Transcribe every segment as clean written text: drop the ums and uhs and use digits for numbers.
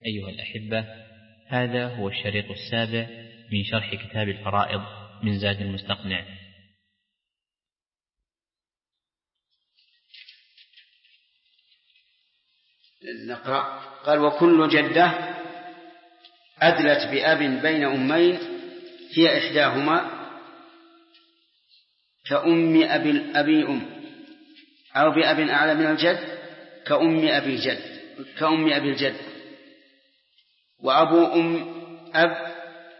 أيها الأحبة، هذا هو الشريط السابع من شرح كتاب الفرائض من زاد المستقنع. نقرأ. قال: وكل جدة أدلت بأب بين أمين هي إحداهما كأم أبي أم، أو بأب أعلى من الجد كأم أبي الجد، وأبو أم أب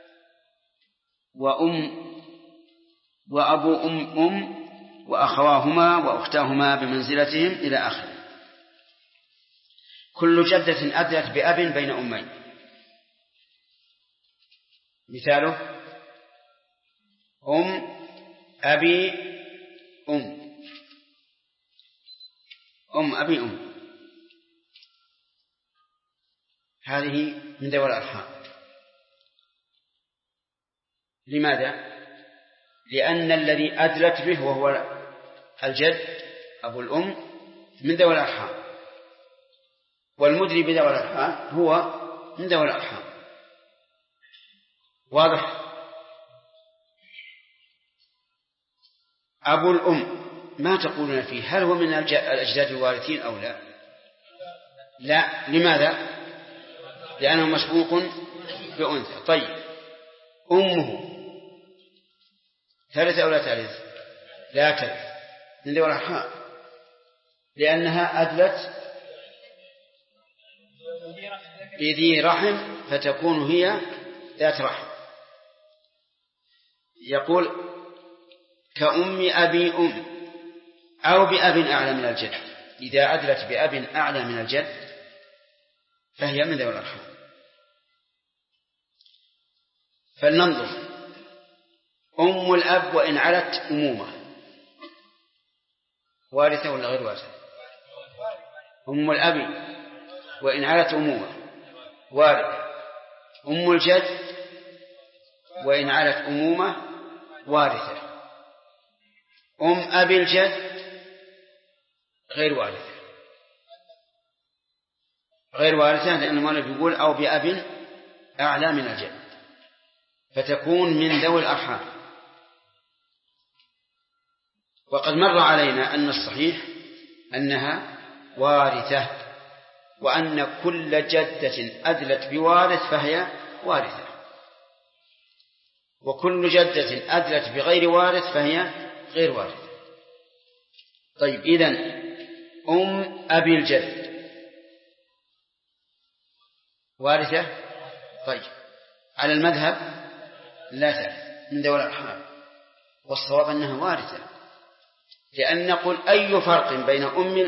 وأبو أم وأخواهما وأختاهما بمنزلتهم إلى آخره. كل جدة أدلت بأب بين أمين. مثاله: أم أبي أم أبي أم، هذه من ذوي الأرحام. لماذا؟ لأن الذي أدلت به وهو الجد أبو الأم من ذوي الأرحام، والمدري بذوي الأرحام هو من ذوي الأرحام. واضح؟ أبو الأم ما تقولون فيه؟ هل هو من الأجداد الوارثين أو لا؟ لا. لماذا؟ لأنه مسبوق بأنثى. طيب، أمه ترث أو لا ترث؟ لا ترث، من ذوي الأرحام، لأنها أدلت بذي رحم فتكون هي ذات رحم. يقول: كأم أبي أم أو بأب أعلى من الجد. إذا أدلت بأب أعلى من الجد فهي من ذوي الأرحام. فلننظر. أم الأب وإن علت أمومة وارثة ولا غير وارثة؟ أم الأب وإن علت أمومة وارثة. أم الجد وإن علت أمومة وارثة. أم أبي الجد غير وارثة، لأن المؤلف يقول: أو بأب أعلى من الجد، فتكون من ذوي الأرحام. وقد مر علينا أن الصحيح أنها وارثة، وأن كل جدة أدلت بوارث فهي وارثة، وكل جدة أدلت بغير وارث فهي غير وارثة. طيب، إذن أم أبي الجد وارثة؟ طيب، على المذهب لا ترث، من ذوي الأرحام، والصواب أنها وارثة. لأن نقول: أي فرق بين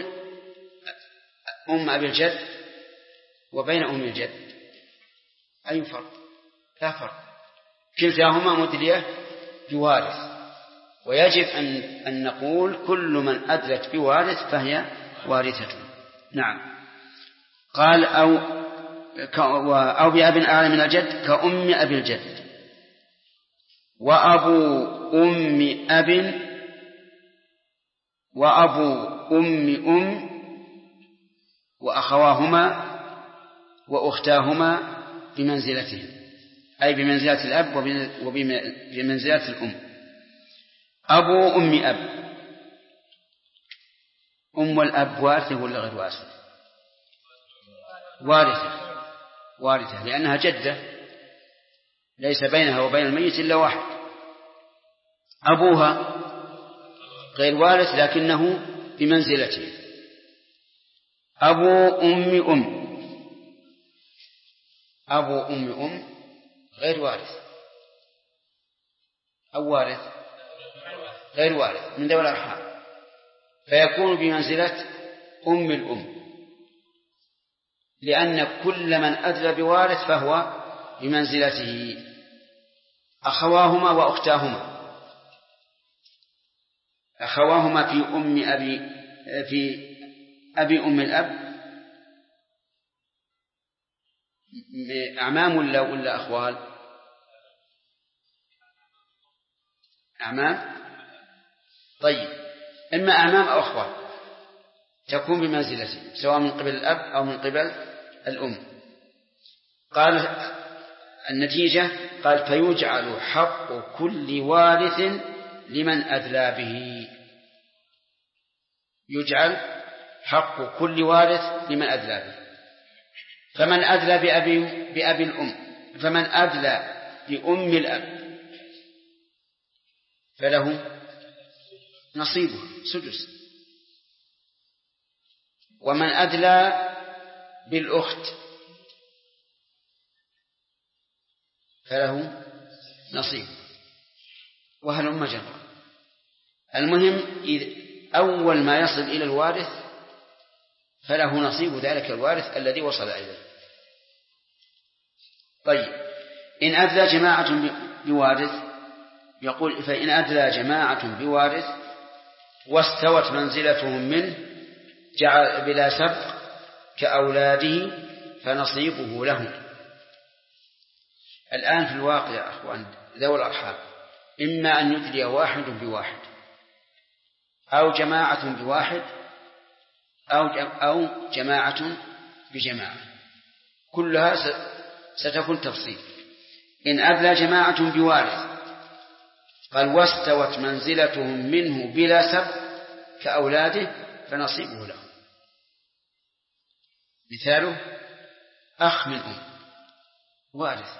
أم أبي الجد وبين أم الجد؟ أي فرق؟ لا فرق، كلتاهما مدلية بوارث، ويجب أن نقول: كل من أدلت بوارث فهي وارثة. نعم. قال: أو بأب أعلى من الجد كأم أبي الجد، وأبو أم وأخواهما وأختاهما بمنزلتهم، أي بمنزلة الأب وبمنزلة الأم. أبو أم أب، أم الأب وارثة ولا غير وارثة؟ وارثة، لأنها جدة ليس بينها وبين الميت إلا واحد. أبوها غير وارث لكنه بمنزلته. أبو أم غير وارث أو وارث؟ غير وارث، من ذوي الأرحام، فيكون بمنزلة أم الأم، لأن كل من أدلى بوارث فهو بمنزلته. أخواهما وأختاهما، أخواهما في أبي أم الأب أعمام ولا أخوال؟ أعمام. طيب، إما أعمام أو أخوال تكون بمنزلته، سواء من قبل الأب أو من قبل الأم. قال النتيجة قال فيجعل حق كل وارث لمن أدلى به. يجعل حق كل وارث لمن أدلى به. فمن أدلى بأبي الأم، فمن أدلى بأم الأب فله نصيبه سدس. ومن أدلى بالأخت فله نصيب، وهلم جرا. المهم أول ما يصل إلى الوارث فله نصيب ذلك الوارث الذي وصل إليه. طيب، إن أدلى جماعة بوارث، يقول فإن أدلى جماعة بوارث واستوت منزلتهم منه جعل بلا سبق كأولاده فنصيبه لهم. الآن في الواقع يا أخوان ذوي الأرحام إما أن يدلي واحد بواحد أو جماعة بواحد أو جماعة بجماعة، كلها ستكون تفصيل. إن أدلى جماعة بوارث قال واستوت منزلتهم منه بلا سبق كأولاده فنصيبه لهم. مثاله أخ من أم وارث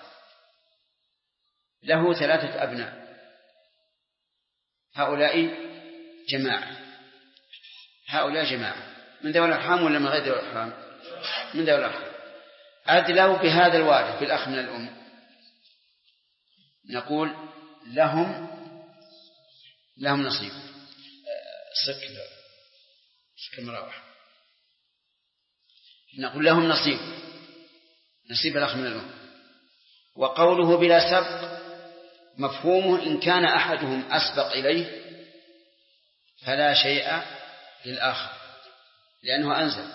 له 3 أبناء، هؤلاء جماعة، هؤلاء جماعة من ذوي الأرحام ولا من غير ذوي الأرحام؟ من ذوي الأرحام. أدلوا بهذا الوارث بالأخ من الأم، نقول لهم نصيب. سك المراوح، نقول لهم نصيب الأخ من الأم. وقوله بلا سبق مفهومه إن كان أحدهم أسبق إليه فلا شيء للآخر لأنه أنزل.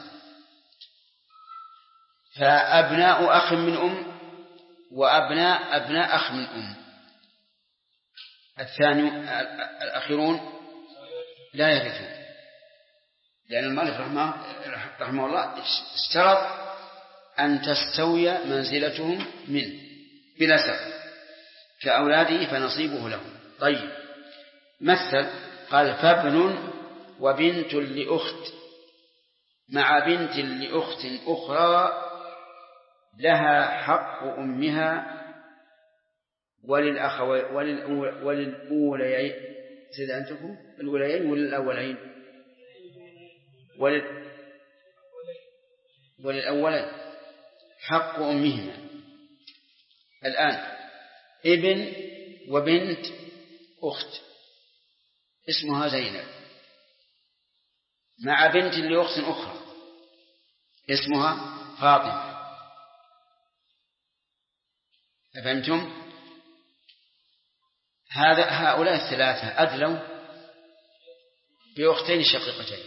فأبناء أخ من أم وأبناء أبناء أخ من أم الأخيرون لا يرثون، لأن المؤلف رحمه الله اشترط أن تستوي منزلتهم منه بلا سبب كأولاده فنصيبه لهم. طيب، مثل قال فابن وبنت لأخت مع بنت لأخت أخرى لها حق أمها وللأوليين سيد أنتكم الأوليين وللأولين وللأولين حق أمهما. الآن ابن وبنت أخت اسمها زينب مع بنت لأخت أخرى اسمها فاطمة. أفهمتم؟ هؤلاء 3 أدلوا بأختين شقيقتين،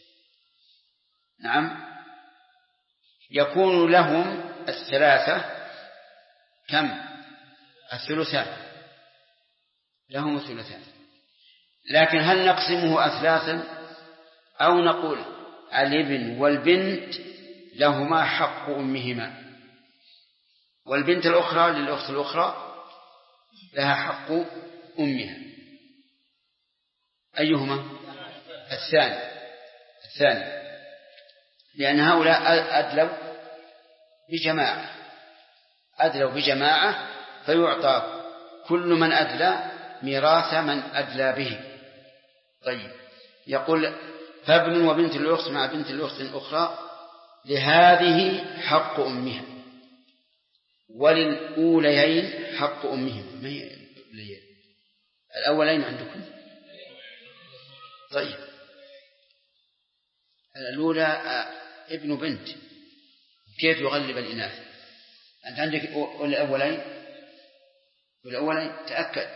نعم، يكون لهم 3 كم؟ 3 لهم 3. لكن هل نقسمه 3 أو نقول الابن والبنت لهما حق أمهما والبنت الأخرى للأخت الأخرى لها حق أمها؟ أيهما؟ الثاني، لأن هؤلاء أدلوا بجماعة فيعطى كل من أدلى ميراث من أدلى به. طيب، يقول فابن وبنت الأخت مع بنت الأخت الأخرى لهذه حق أمها وللأوليين حق أمهم. ما هي الأولين عندكم؟ طيب، الأولى ابن بنت كيف يغلب الإناث؟ أنت عندك والأولين تأكد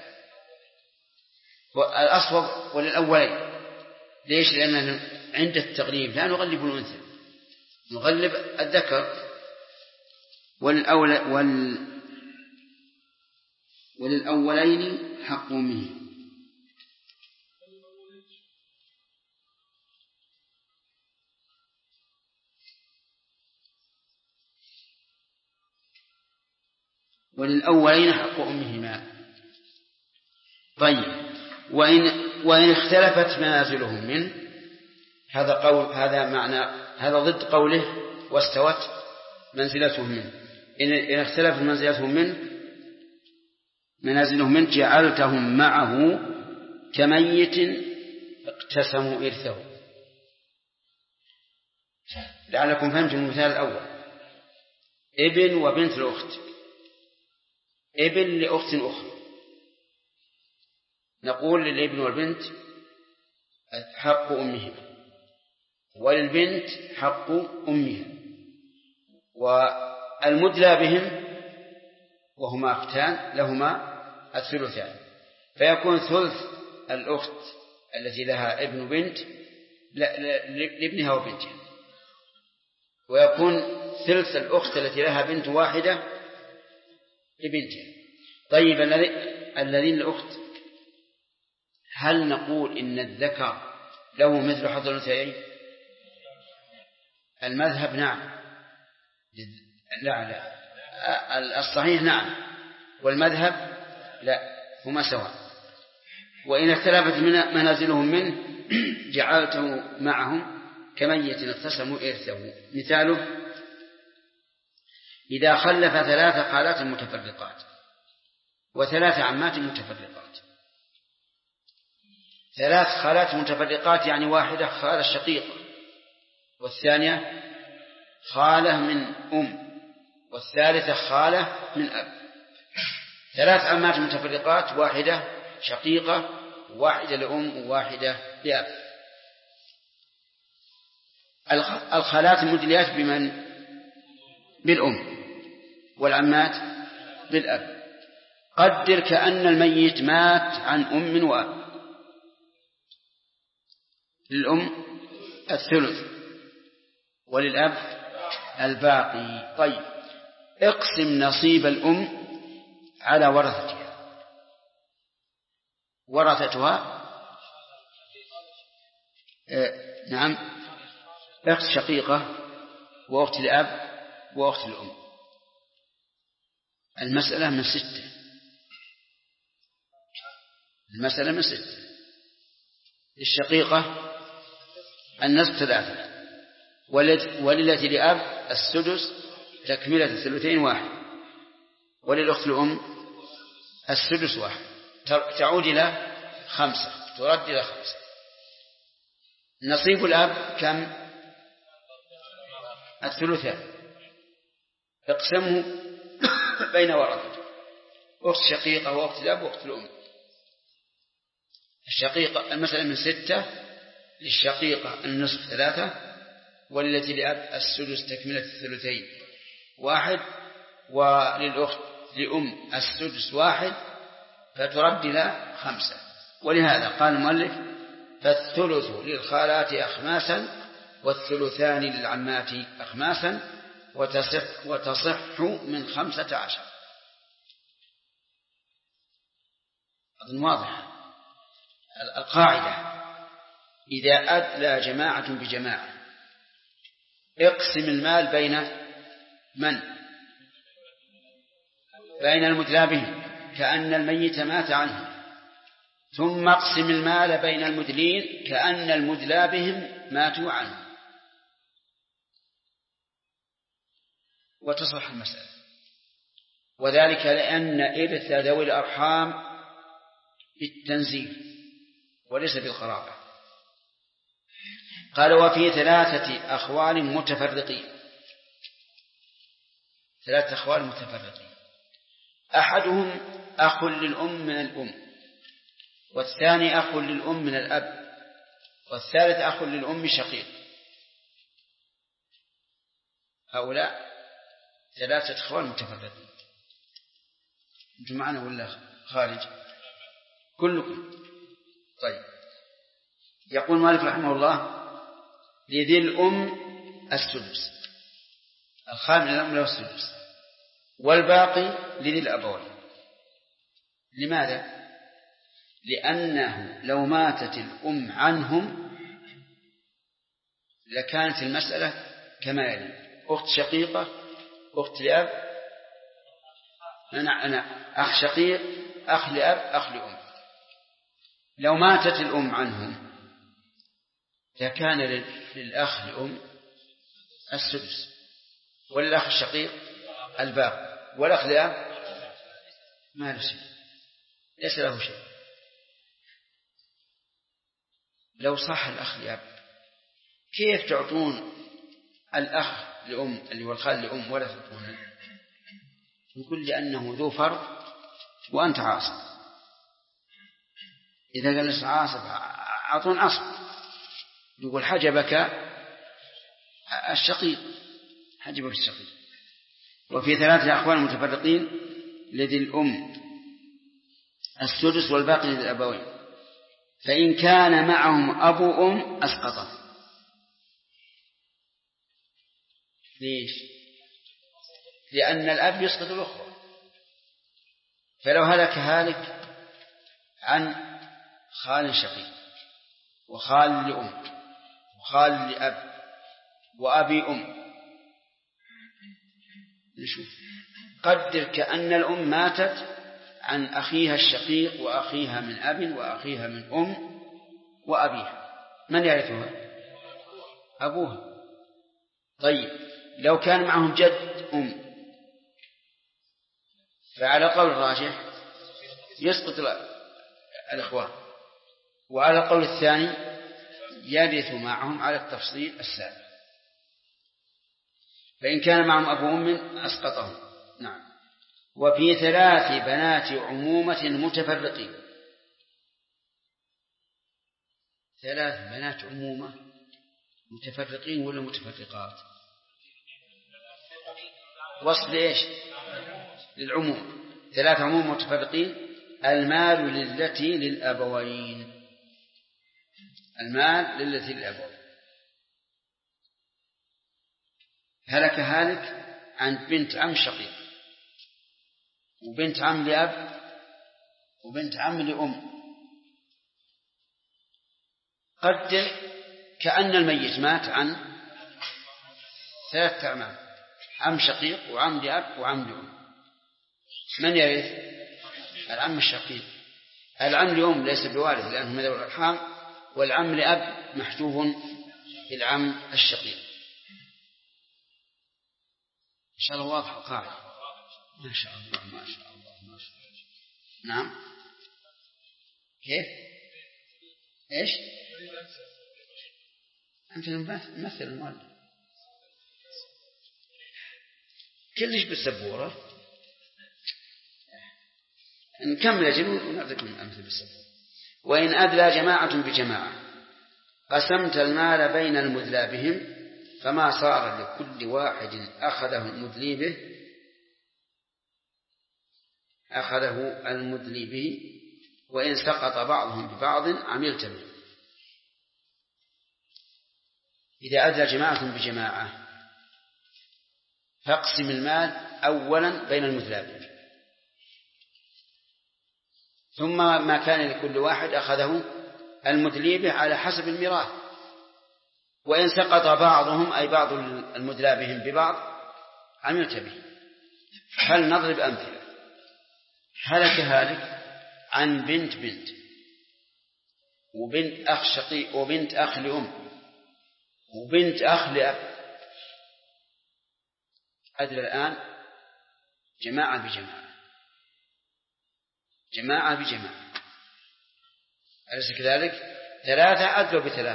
الأصوب وللأولين. ليش؟ لأن عند التغليب لا نغلب الأنثى، نغلب الذكر. وللأولين حق منه. وللأولين حق أمهما. طيب، وإن اختلفت منازلهم منه، هذا ضد قوله واستوت منزلتهم منه. إن اختلفت منازلهم منه جعلتهم معه كميت اقتسموا إرثه. لعلكم فهمتم المثال الأول. ابن وبنت الأخت، ابن لأخت أخرى، نقول للابن والبنت حق أمهما، وللبنت حق أمها، والمدلى بهم وهما أختان لهما الثلثان، فيكون ثلث الأخت التي لها ابن بنت لابنها وبنتها، ويكون ثلث الأخت التي لها بنت واحدة لبنتها. طيب، الذين الأخت، هل نقول إن الذكر له مثل حظ الأنثيين؟ المذهب نعم، لا الصحيح نعم، والمذهب لا، هما سواء. وإن اختلفت منازلهم منه جعلته معهم كميت اقتسموا إرثه. مثاله: إذا خلف 3 خالات متفرقات و3 عمات متفرقات. 3 خالات متفرقات يعني واحدة خالة شقيقة، والثانية خالة من والثالثة خالة من أب. 3 عمات متفرقات، واحدة شقيقة، واحدة لأم، وواحدة لأب. الخالات المدليات بمن؟ بالأم، والعمات بالأب. قدر كأن الميت مات عن أم وأب، للأم الثلث وللأب الباقي. طيب، اقسم نصيب الأم على ورثتها نعم، أخت شقيقة وأخت الأب وأخت الأم. المسألة من 6. للشقيقة النصف 3، وللتي لأب السدس تكملة الثلثين 1، وللأخت الأم السدس 1، تعود إلى 5، ترد إلى 5. نصيب الأب كم؟ الثلثان. اقسمه بين ورثته، أخت شقيقة وأخت الأب وأخت الأم. الشقيقة المسألة من 6. للشقيقة النصف 3، والتي لأب السدس تكملة الثلثين 1، وللأخت لأم السدس 1، فترد إلى 5. ولهذا قال المؤلف: فالثلث للخالات أخماسا، والثلثان للعمات أخماسا، وتصح من 15. أظن واضح القاعدة. إذا أدلى جماعة بجماعة اقسم المال بين من؟ بين المدلى بهم، كأن الميت مات عنه، ثم اقسم المال بين المدلين كأن المدلى بهم ماتوا عنه، وتصح المسألة. وذلك لأن إرث ذوي الأرحام بالتنزيل وليس بالقرابة. قال: وفي 3 أخوال متفرقين. 3 أخوال متفرقين، أحدهم أخ للأم من الأم، والثاني أخ للأم من الأب، والثالث أخ للأم شقيق. هؤلاء 3 أخوال متفرقين. أنتم معنا ولا خارج؟ كلكم. طيب، يقول مالك رحمه الله: لذي الأم السدس، الخامس للأم له السدس، والباقي لذي الأبوين. لماذا؟ لأنه لو ماتت الأم عنهم لكانت المسألة كما يلي: أخت شقيقة، أخت لأب، أنا أخ شقيق، أخ لأب، أخ لأم. لو ماتت الأم عنهم لكان للأخ لأم السدس، وللأخ الشقيق الباقي، والأخ لأب ما له شيء، ليس له شيء. لو صح الأخ لأب كيف تعطون الأخ لأم اللي هو الخال لأم ولا تعطونه؟ يقول لأنه ذو فرض وأنت عاصب. إذا جلس عاصب أعطون عصب، يقول حجبك الشقيق، حجبك الشقيق. وفي 3 أخوان متفرقين لذي الأم السدس والباقي للأبوين، فإن كان معهم أبو أم أسقطه. ليش؟ لأن الأب يسقط الأخوة. فلو هلك هالك عن خال شقيق وخال لأم وخال لأب وأبي أم، نشوف قدر كأن الأم ماتت عن أخيها الشقيق وأخيها من أب وأخيها من أم وأبيها، من يرثها؟ أبوها. طيب لو كان معهم جد أم فعلى قول الراجح يسقط الإخوان، وعلى القول الثاني يرث معهم على التفصيل السابق. فإن كان معهم أبو أم أسقطهم. نعم. وفي 3 بنات عمومة متفرقين. 3 بنات عمومة متفرقين ولا متفرقات؟ وصل إيش؟ للعموم. 3 عموم متفرقين. المال للتي للأبوين، المال للتي للأبوين. هلك هالك عن بنت عم شقيق وبنت عم لأب وبنت عم لأم. قدر كأن الميت مات عن 3 أعمام، عم شقيق وعم لأب وعم لأم. من يرث؟ العم الشقيق. العم لأم ليس بوارث لأنه من ذوي الأرحام، والعم لأب محجوب بالعم الشقيق. إن شاء الله واضح القاعدة. ما شاء الله ما شاء الله ما شاء الله. نعم. كيف؟ إيش؟ أنت مثل المؤلف كلش بالسبورة. نكمل أجل ونعطيكم الأمثلة بالسبورة. وإن أدلى جماعة بجماعة قسمت المال بين المدلى بهم، فما صار لكل واحد أخذه المدلي به وإن سقط بعضهم ببعض عملت به. إذا أدلى جماعة بجماعة فاقسم المال أولا بين المدلى به، ثم ما كان لكل واحد أخذه المدلي به على حسب الميراث. وإن سقط بعضهم أي بعض المدلى بهم ببعض عملت به. هل نضرب أمثلة؟ هلك هالك عن بنت وبنت أخ شقيق وبنت أخ لأم وبنت أخ لأب. أدرى الآن جماعة بجماعة أليس كذلك؟ 3 أدلوا ب3،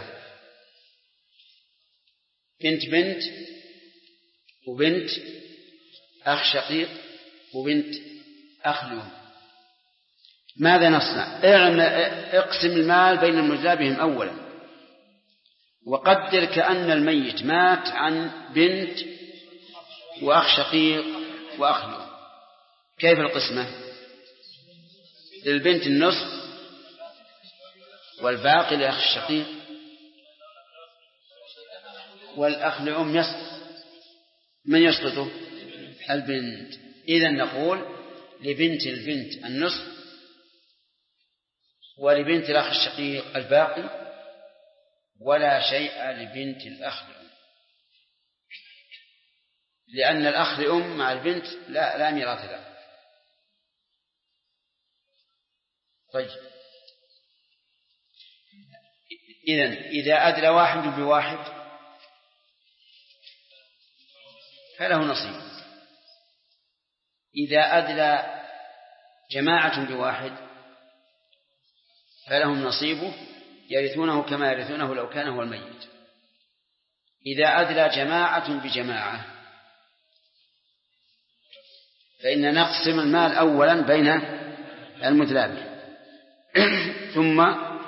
بنت وبنت أخ شقيق وبنت أخ لأم. ماذا نصنع؟ اقسم المال بين المدلى بهم أولا، وقدر كأن الميت مات عن بنت وأخ شقيق وأخ لأم. كيف القسمة؟ للبنت النصف والباقي لأخ الشقيق، والأخ لأم يسقط. من يسقطه؟ البنت. إذن نقول لبنت البنت النصف ولبنت الأخ الشقيق الباقي، ولا شيء لبنت الأخ لأم، لأن الأخ لأم مع البنت لا ميراث له. طيب، إذا أدلى واحد بواحد فله نصيب. إذا أدلى جماعة بواحد فلهم نصيبه، يرثونه كما يرثونه لو كان هو الميت. إذا أدلى جماعة بجماعة فإن نقسم المال أولا بين المدلى به ثم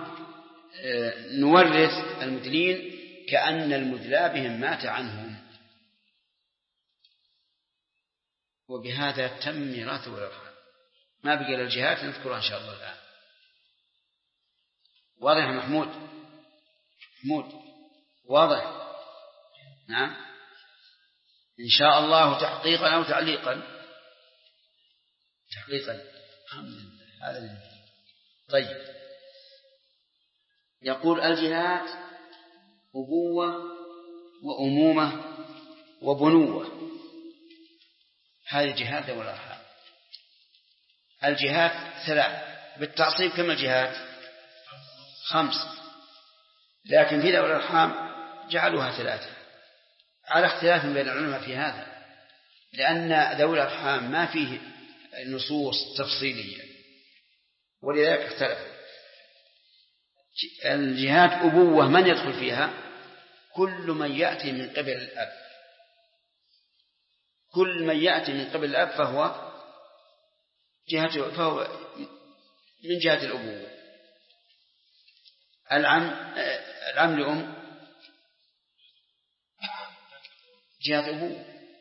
نورث المدلين كأن المدلى بهم مات عنهم، وبهذا تم ميراث الأرحام. ما بقي للجهات نذكرها إن شاء الله الآن. واضح يا محمود؟ واضح؟ نعم إن شاء الله تحقيقا أو تعليقا. تحقيقا. هذا طيب. يقول الجهات أبوة وأمومة وبنوة. هذه جهات ذوي الأرحام. الجهات 3 بالتعصيب. كم الجهات؟ 5، لكن في ذوي الأرحام جعلوها 3 على اختلاف بين العلماء في هذا، لأن ذوي الأرحام ما فيه نصوص تفصيلية ولذلك اختلفوا. الجهات أبوة من يدخل فيها؟ كل من يأتي من قبل الأب. كل من يأتي من قبل الأب فهو من جهة الأبوة. العم لأم جهة أبوة،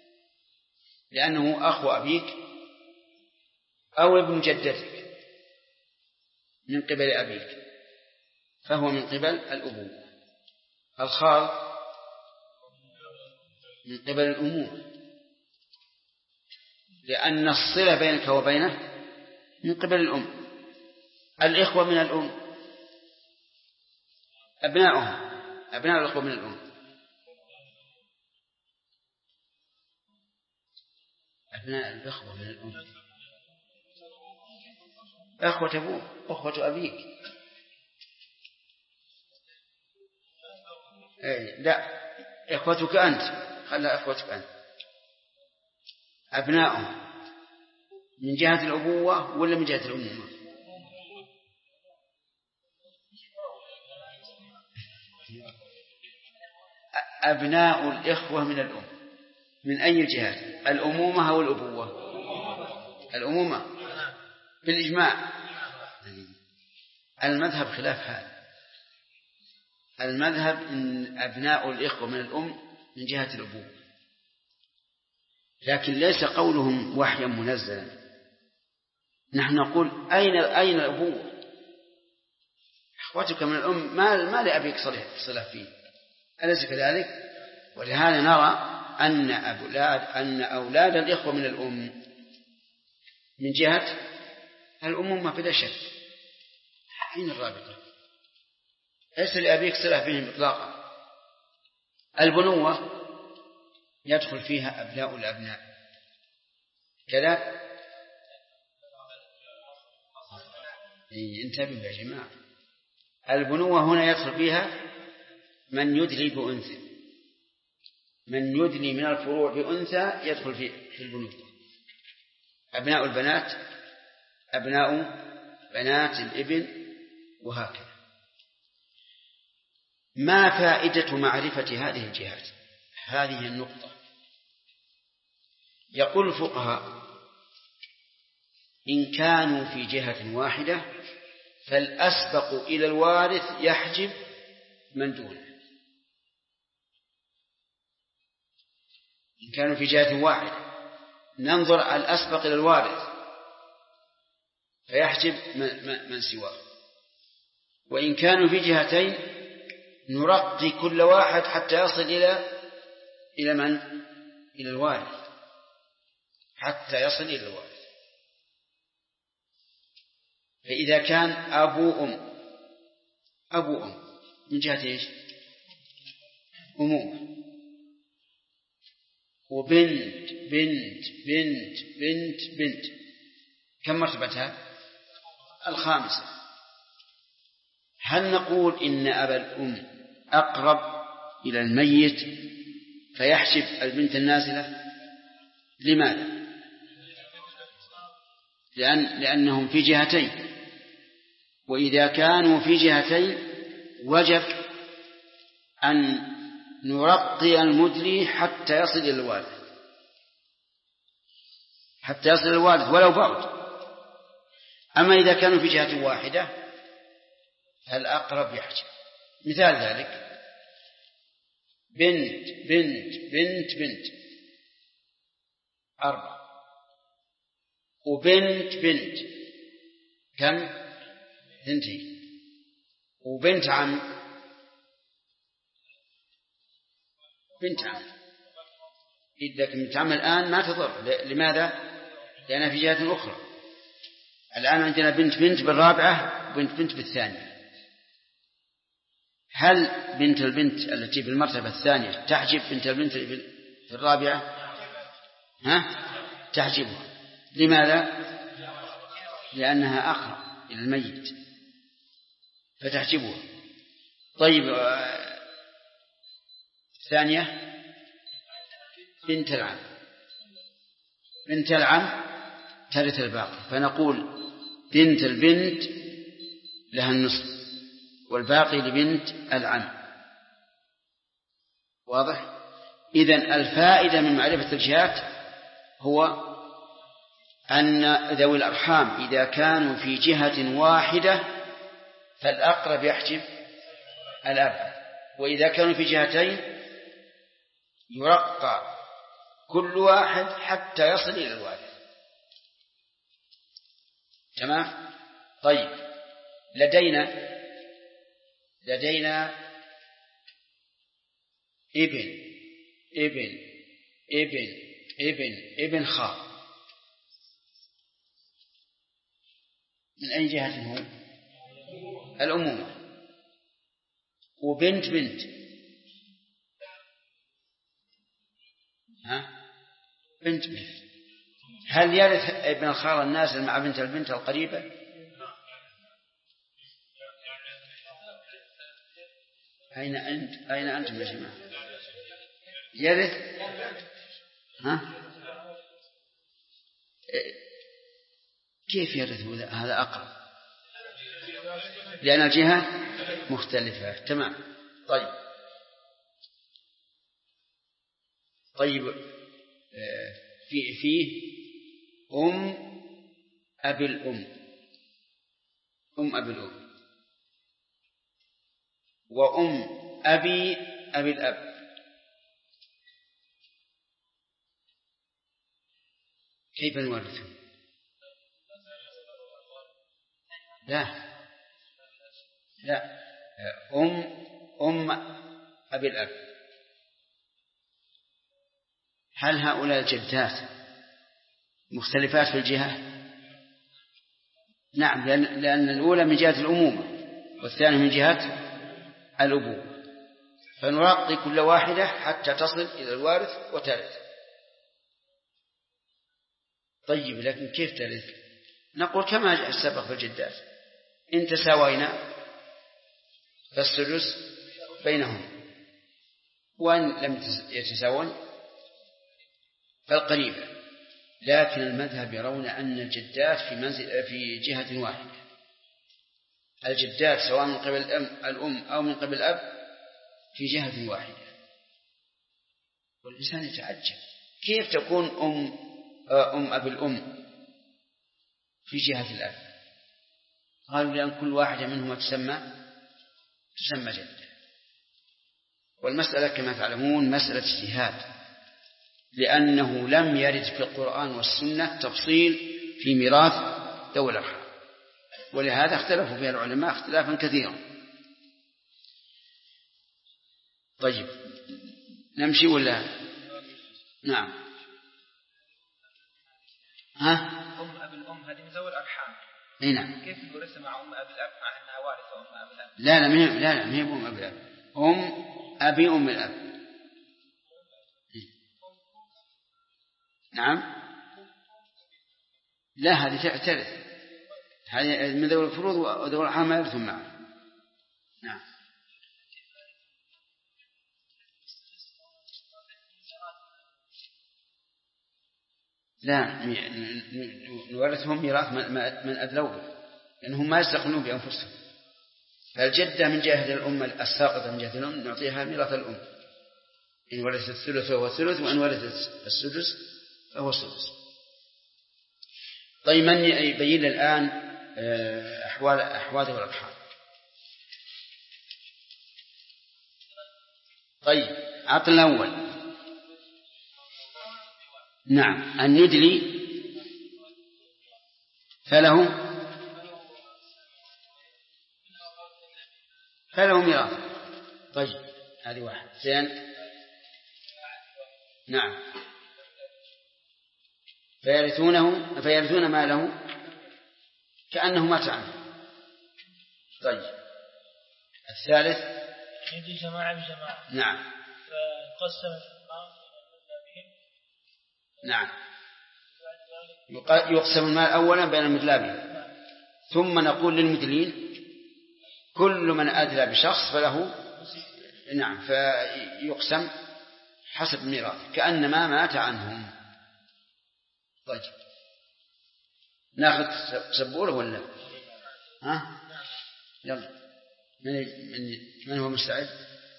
لأنه أخو أبيك أو ابن جدتك من قبل أبيك فهو من قبل الأبوة. الخال من قبل الأمومة، لأن الصلة بينك وبينه من قبل الأم. الإخوة من الأم أبناء الإخوة من الأم. أبناء الإخوة من الأم أخوة أبوك، أخوة أبيك. لا، إخوتك أنت، خلها إخوتك أنت. أبناؤهم من جهة الأبوة ولا من جهة الأمومة؟ أبناء الإخوة من الأم من أي الجهات؟ الأمومة أو الأبوة؟ الأمومة بالإجماع. المذهب خلاف هذا. المذهب إن أبناء الإخوة من الأم من جهة الأبوة، لكن ليس قولهم وحيا منزلا. نحن نقول أين الأبوة؟ أخوتك من الأم ما لأبيك صلة فيه، أليس كذلك؟ ولهذا نرى أن أولاد الإخوة من الأم من جهة الأمومة بلا شك. أين الرابطة؟ ليس لأبيك صلة بهم إطلاقا. البنوة يدخل فيها أبناء الأبناء كذا. انتبهوا يا جماعة، البنوة هنا يدخل فيها من يدلي بأنثى، من يدلي من الفروع بأنثى يدخل في البنوة. أبناء البنات، أبناء بنات الابن، وهكذا. ما فائدة معرفة هذه الجهات؟ هذه النقطة. يقول الفقهاء إن كانوا في جهة واحدة فالأسبق إلى الوارث يحجب من دونه. إن كانوا في جهة واحدة ننظر الأسبق إلى الوارث فيحجب من سواه، وإن كانوا في جهتين نرقي كل واحد حتى يصل إلى من؟ إلى الوارث، حتى يصل إلى الوارث. فإذا كان أبو أم من جهة إيش؟ أمومة، وبنت بنت بنت بنت بنت، كم مرتبتها؟ الخامسة: هل نقول إن أبا الأم أقرب إلى الميت فيحجب البنت النازلة؟ لماذا؟ لأنهم في جهتين، وإذا كانوا في جهتين وجب أن نرقي المدلي حتى يصل إلى الوالد، حتى يصل إلى الوالد ولو بعد. أما إذا كانوا في جهة واحدة فالأقرب يحجب. مثال ذلك: بنت بنت بنت بنت 4، وبنت بنت كم؟ 2، وبنت عم بنت عم. إذا بنت عم الآن ما تضر. لماذا؟ لأنها في جهة أخرى. الآن عندنا بنت بنت بالرابعة وبنت بنت بالثانية. هل بنت البنت التي في المرتبة الثانية تحجب بنت البنت في الرابعة؟ تحجبها. لماذا؟ لأنها أقرب إلى الميت فتحجبها. طيب، الثانية بنت العم. بنت العم ترث الباقي، فنقول بنت البنت لها النصف والباقي لبنت العم. واضح؟ إذن الفائدة من معرفة الجهات هو أن ذوي الأرحام إذا كانوا في جهة واحدة فالأقرب يحجب الأبعد، وإذا كانوا في جهتين يرقى كل واحد حتى يصل إلى الوالد. تمام؟ طيب، لدينا ابن ابن ابن ابن ابن خال. من أي جهة هو؟ الأمومة. وبنت بنت بنت بنت. هل يرث ابن الخال النازل مع بنت البنت القريبة؟ أين أنتم يا جماعة؟ يرث كيف يرث هذا أقرب؟ لأن الجهة مختلفة. تمام. طيب، فيه أم أبي الأم، أم أبي الأم، وأم أبي الأب. كيف نورثهم؟ لا، أم أبي الأب. هل هؤلاء الجدات مختلفات في الجهة؟ نعم، لأن الأولى من جهة الأمومة والثانية من جهة الأبوة، فنرقي كل واحدة حتى تصل إلى الوارث وترث. طيب، لكن كيف ترث؟ نقول كما سبق في الجدات: إن تساوينا فالسدس بينهم، وإن لم يتساوون فالقريبة. لكن المذهب يرون أن الجدات في جهة واحدة. الجدات سواء من قبل الأم أو من قبل الأب في جهة واحدة. والإنسان يتعجب كيف تكون أم أبي الأم في جهة الأب؟ قالوا لأن كل واحدة منهما تسمى جدة. والمسألة كما تعلمون مسألة اجتهاد، لأنه لم يرد في القرآن والسنة تفصيل في ميراث ذوي الأرحام، ولهذا اختلفوا فيها العلماء اختلافا كثيرا. طيب، نمشي ولا؟ نعم. أم أبي الأم هذه من ذوي الأرحام. نعم. كيف نورث مع أم أبي الأب مع أنها وارثة أم أبي الأب؟ لا ما هي أم أبي الأب. أبي أم الأب. نعم. لا، هذه ترث هذه من ذوي الفروض وذوي الأرحام ما يرثون معه. نعم. لا، نورثهم ميراث من أدلوه، لأنهم ما يستقلون بأنفسهم. فالجدة من جهة الأم الساقطة من جهة الأم نعطيها ميراث الأم، إن ورثت الثلث فهو الثلث، وإن ورثت السدس فهو السدس. طيب، من يبين الآن أحوال والأرحام؟ طيب، عطل الأول. نعم، أن يدلي فله ميراث. طيب، هذه واحد. زين. نعم، فيرثون ماله كأنه مات عنه. طيب، الثالث يجي جماعة بجماعة. نعم. فقسم الفقهاء. نعم، يقسم المال أولا بين المدلابين، ثم نقول للمدلين كل من أدلى بشخص فله. نعم، فيقسم حسب الميراث كأنما مات عنهم. طيب، ناخذ سبورة ولا ها؟ يلا، من هو مستعد؟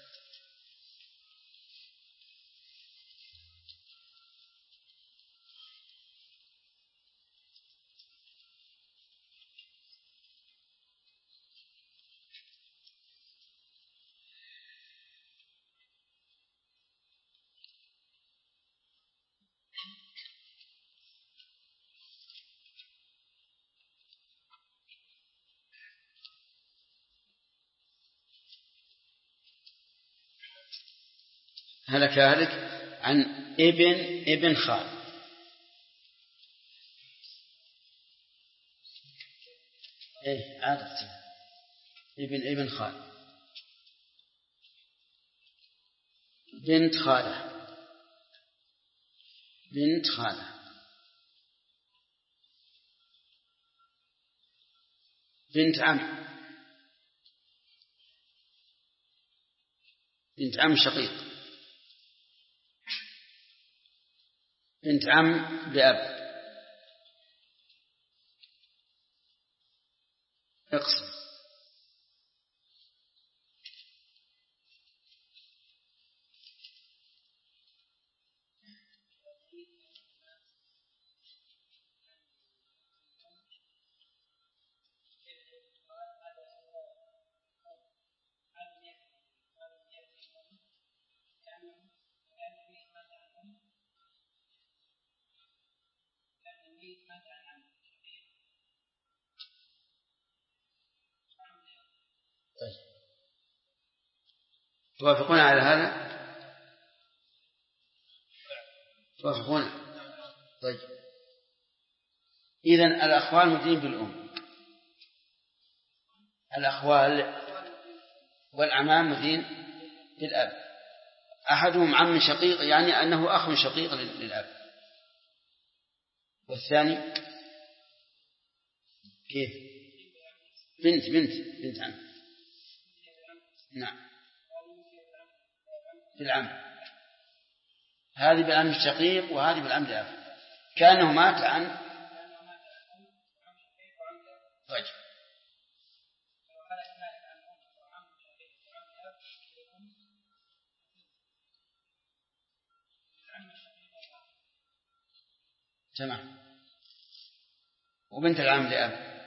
هلك عن ابن خال. عادة ابن خال، بنت خالة، بنت خالة، بنت عم، بنت عم شقيق، بنت عم بأب. اقسم. طيب، توافقون على هذا؟ توافقون؟ طيب، إذن الأخوال مدين بالأم، الأخوال والأعمام مدين بالأب. أحدهم عم شقيق، يعني أنه أخ شقيق للأب، والثاني كيف؟ بنت عم. نعم، بالعم. هذه بالعم الشقيق وهذه بالعم الأب، كأنه مات عن. طيب، تمام. وبنت العم لأب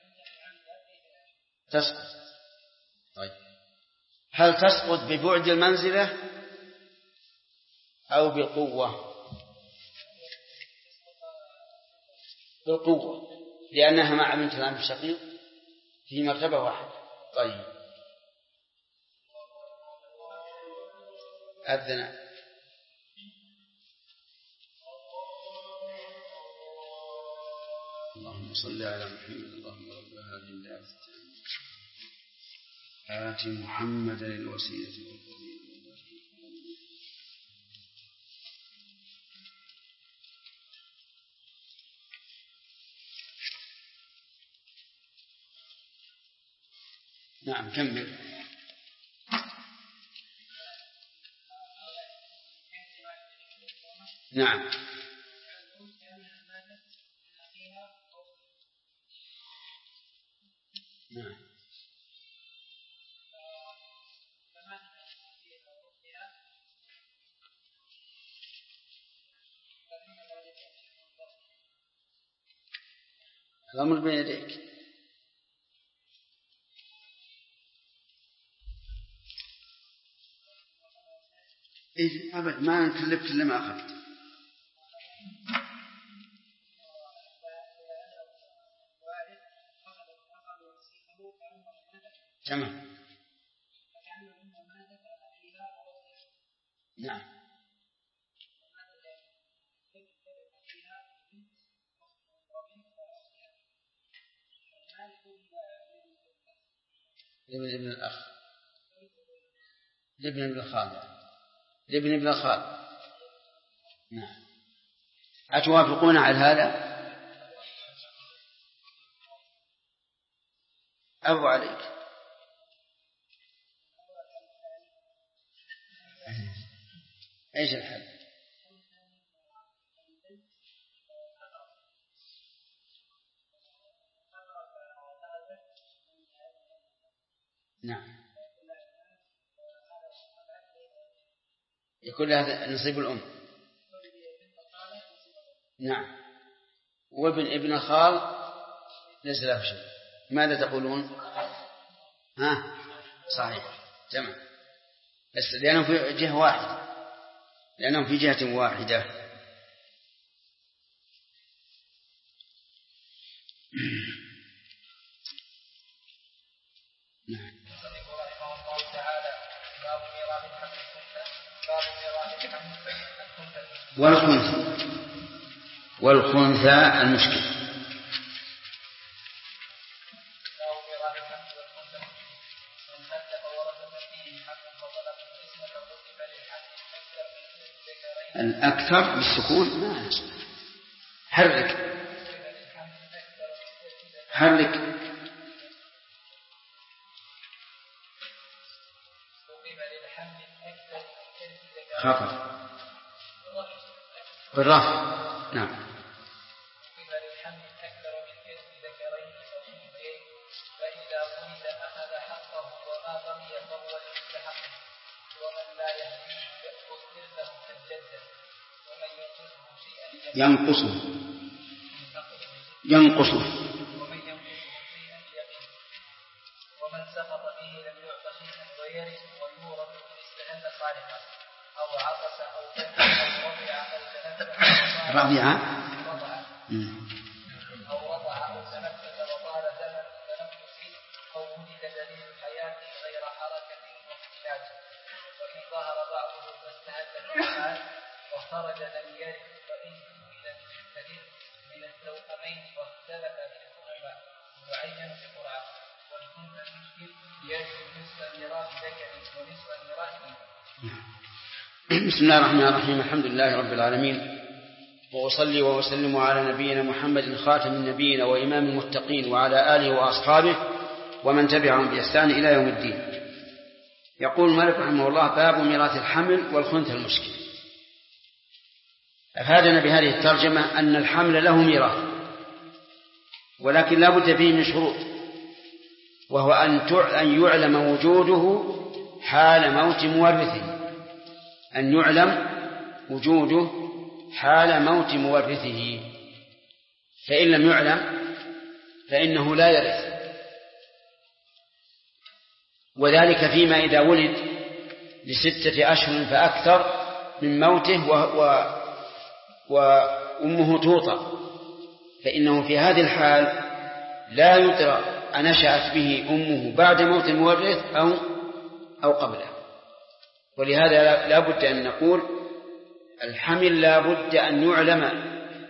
تسقط. طيب، هل تسقط ببعد المنزلة أو بالقوة؟ بالقوة، لأنها مع بنت العم الشقيق في مرتبة واحدة. طيب، أذن. اللهم صل على محمد. اللهم رب هذه الدعوة آت محمدا الوسيلة والفضيلة. نعم كمل. نعم نعم الأمر بين يديك. إيه أبد ما كلفت إلا ما أخذت. تمام. نعم لابن الأخ لابن الخال لابن ابن الخال. نعم. أتوافقون على هذا؟ أبو عليك. ايش الحل؟ نعم يكون لها نصيب الأم. نعم. وابن ابن الخال ليس له شيء. ماذا تقولون؟ ها صحيح تمام. بس لأنهم في جهة واحدة، لأنهم في جهة واحدة. نعم. والخنثى المشكل. الأكثر بالسكون. حرك خطأ بالرفع. نعم. ينقصه ومن سقط فيه لم يعط شيئا ويرث ويورث من استهل صالحا أو عطس أو كذب أو رضع أو تنفس وطال زمن تنفسه أو وجد دليل الحياة غير حركة واختلاج، وإن ظهر بعضه فاستهل بالحال وخرج لم يرث، فإن إلى الدليل من التوأمين واختلف منهما معين بقرعة. والكنت المشكل يجب نصف الميراث ذكر ونصف الميراث أنثى. بسم الله الرحمن الرحيم. الحمد لله رب العالمين، وأصلي وأسلم على نبينا محمد خاتم النبيين وإمام المتقين وعلى آله وأصحابه ومن تبعهم بإحسان إلى يوم الدين. يقول المؤلف رحمه الله: باب ميراث الحمل والخنثى المشكل. أفادنا بهذه الترجمة أن الحمل له ميراث، ولكن لا بد فيه من شروط، وهو أن يعلم وجوده حال موت مورثه، أن يعلم وجوده حال موت مورثه، فإن لم يعلم فإنه لا يرث. وذلك فيما إذا ولد ل6 أشهر فأكثر من موته وأمه توطأ، فإنه في هذه الحال لا يدرى أنشأت به أمه بعد موت المورث أو قبله. ولهذا لا بد أن نقول الحمل لا بد أن يعلم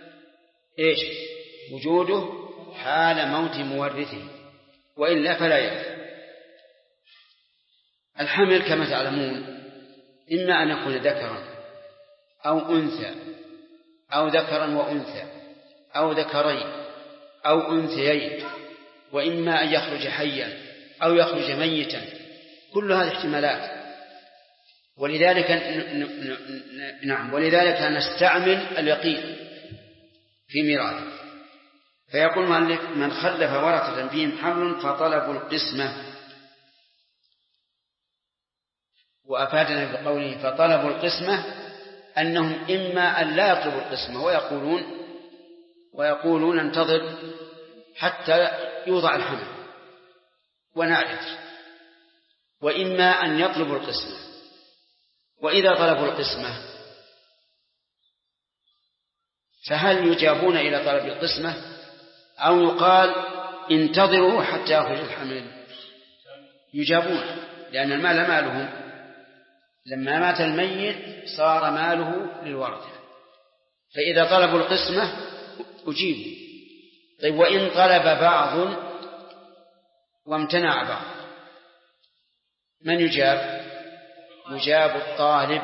وجوده حال موت مورثه، وإلا فلا يرث. الحمل كما تعلمون إما أن يكون ذكرا أو أنثى، أو ذكرا وأنثى، أو ذكرين أو أنثيين، وإما أن يخرج حيا أو يخرج ميتا، كل هذه احتمالات. ولذلك ولذلك نستعمل اليقين في ميراثه. فيقول المؤلف: من خلف ورثة فيهم حمل فطلبوا القسمة. وأفادنا بقوله فطلبوا القسمة أنهم إما أن لا يطلبوا القسمة ويقولون انتظر حتى يوضع الحمل ونعرف، وإما أن يطلبوا القسمة. وإذا طلبوا القسمة فهل يجابون إلى طلب القسمة أو يقال انتظروا حتى يخرج الحمل؟ يجابون، لأن المال مالهم، لما مات الميت صار ماله للورثة، فإذا طلبوا القسمة أجيبوا. طيب وإن طلب بعض وامتنع بعض من يجاب؟ يجاب الطالب،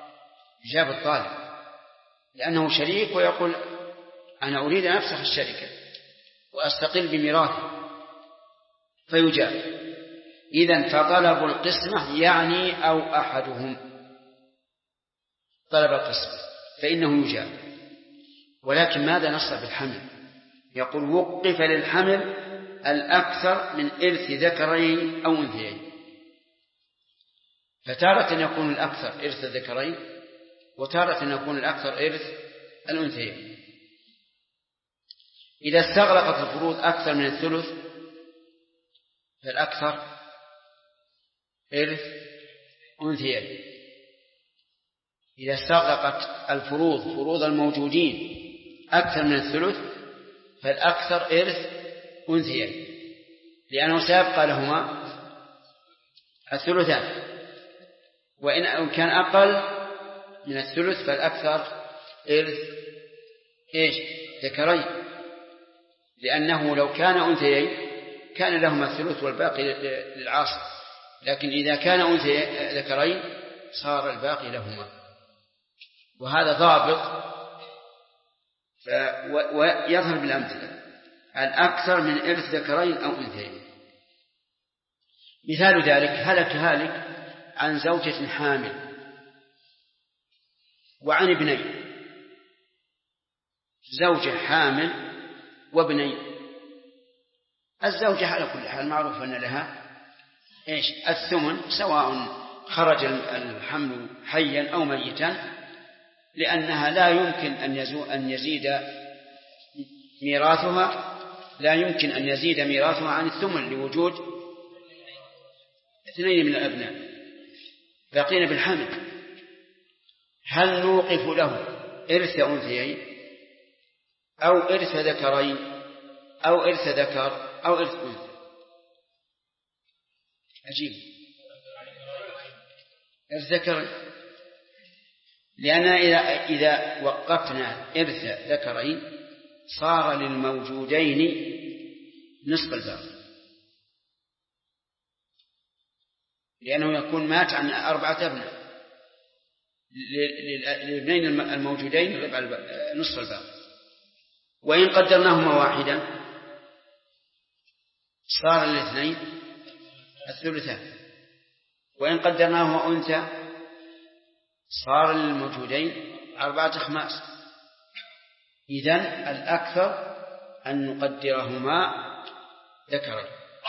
لأنه شريك ويقول أنا أريد أن أفسخ الشركة وأستقل بميراثه، فيجاب. إذن فطلب القسمة يعني أو أحدهم طلب القسمة فإنه يجاب. ولكن ماذا نص بالحمل؟ يقول وقف للحمل الأكثر من إرث ذكرين أو أنثيين. فتارة يكون الأكثر إرث الذكرين، وتارة يكون الأكثر إرث الأنثيين. إذا استغرقت الفروض أكثر من الثلث فالأكثر إرث أنثيين. إذا استغرقت الفروض فروض الموجودين أكثر من الثلث فالأكثر إرث أنثيين، لأنه سيبقى لهما الثلثان. وإن كان أقل من الثلث فالأكثر إرث ذكرين، لأنه لو كان أنثيين كان لهما الثلث والباقي للعاصر، لكن إذا كان أنثى ذكرين صار الباقي لهما. وهذا ضابط ويظهر بالأمثلة: الأكثر من إرث ذكرين أو أنثيين. مثال ذلك: هلك هالك عن زوجة حامل وعن ابنين، زوجة حامل وابنين. الزوجة على كل حال معروف أن لها الثمن، سواء خرج الحمل حيا أو ميتا، لأنها لا يمكن أن يزيد ميراثها عن الثمن لوجود 2 من الأبناء باقين بالحمل. هل نوقف له إرث أنثيين أو إرث ذكرين أو إرث ذكر أو إرث أنثى؟ عجيب، إرث ذكرين، لأننا إذا وقفنا إرث ذكرين صار للموجودين نصف الباقي، لأنه يكون مات عن 4 أبناء، للابنين الموجودين نصف الباقي. وإن قدرناهما واحدا صار الاثنين الثلثان، وإن قدرناهما أنثى صار للموجودين 4/5. إذن الأكثر أن نقدرهما ذكرين.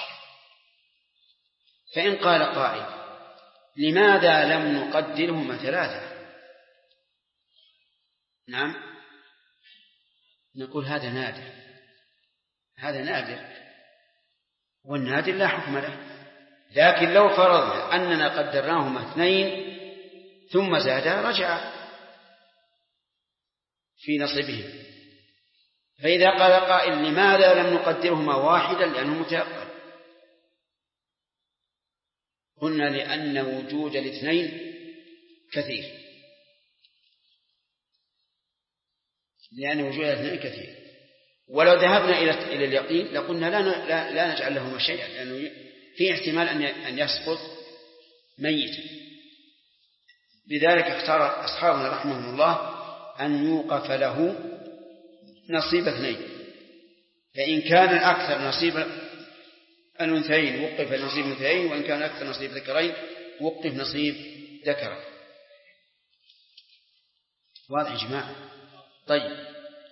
فإن قال قائل: لماذا لم نقدرهما 3؟ نعم، نقول هذا نادر، والنادر لا حكم له. لكن لو فرضنا أننا قدرناهما 2 ثم زادا رجع في نصيبهم. فإذا قال قائل: لماذا لم نقدرهما 1 لأنه متيقن؟ قلنا: لأن وجود 2 كثير، ولو ذهبنا إلى اليقين لقلنا لا نجعل لهما شيئا، لأنه في احتمال أن يسقط ميتا. لذلك اختار أصحابنا رحمهم الله أن يوقف له نصيب 2. فإن كان الأكثر نصيب الأنثيين وقف نصيب أنثيين، وإن كان أكثر نصيب ذكرين وقف نصيب ذكرين. واضح يا جماعة؟ طيب،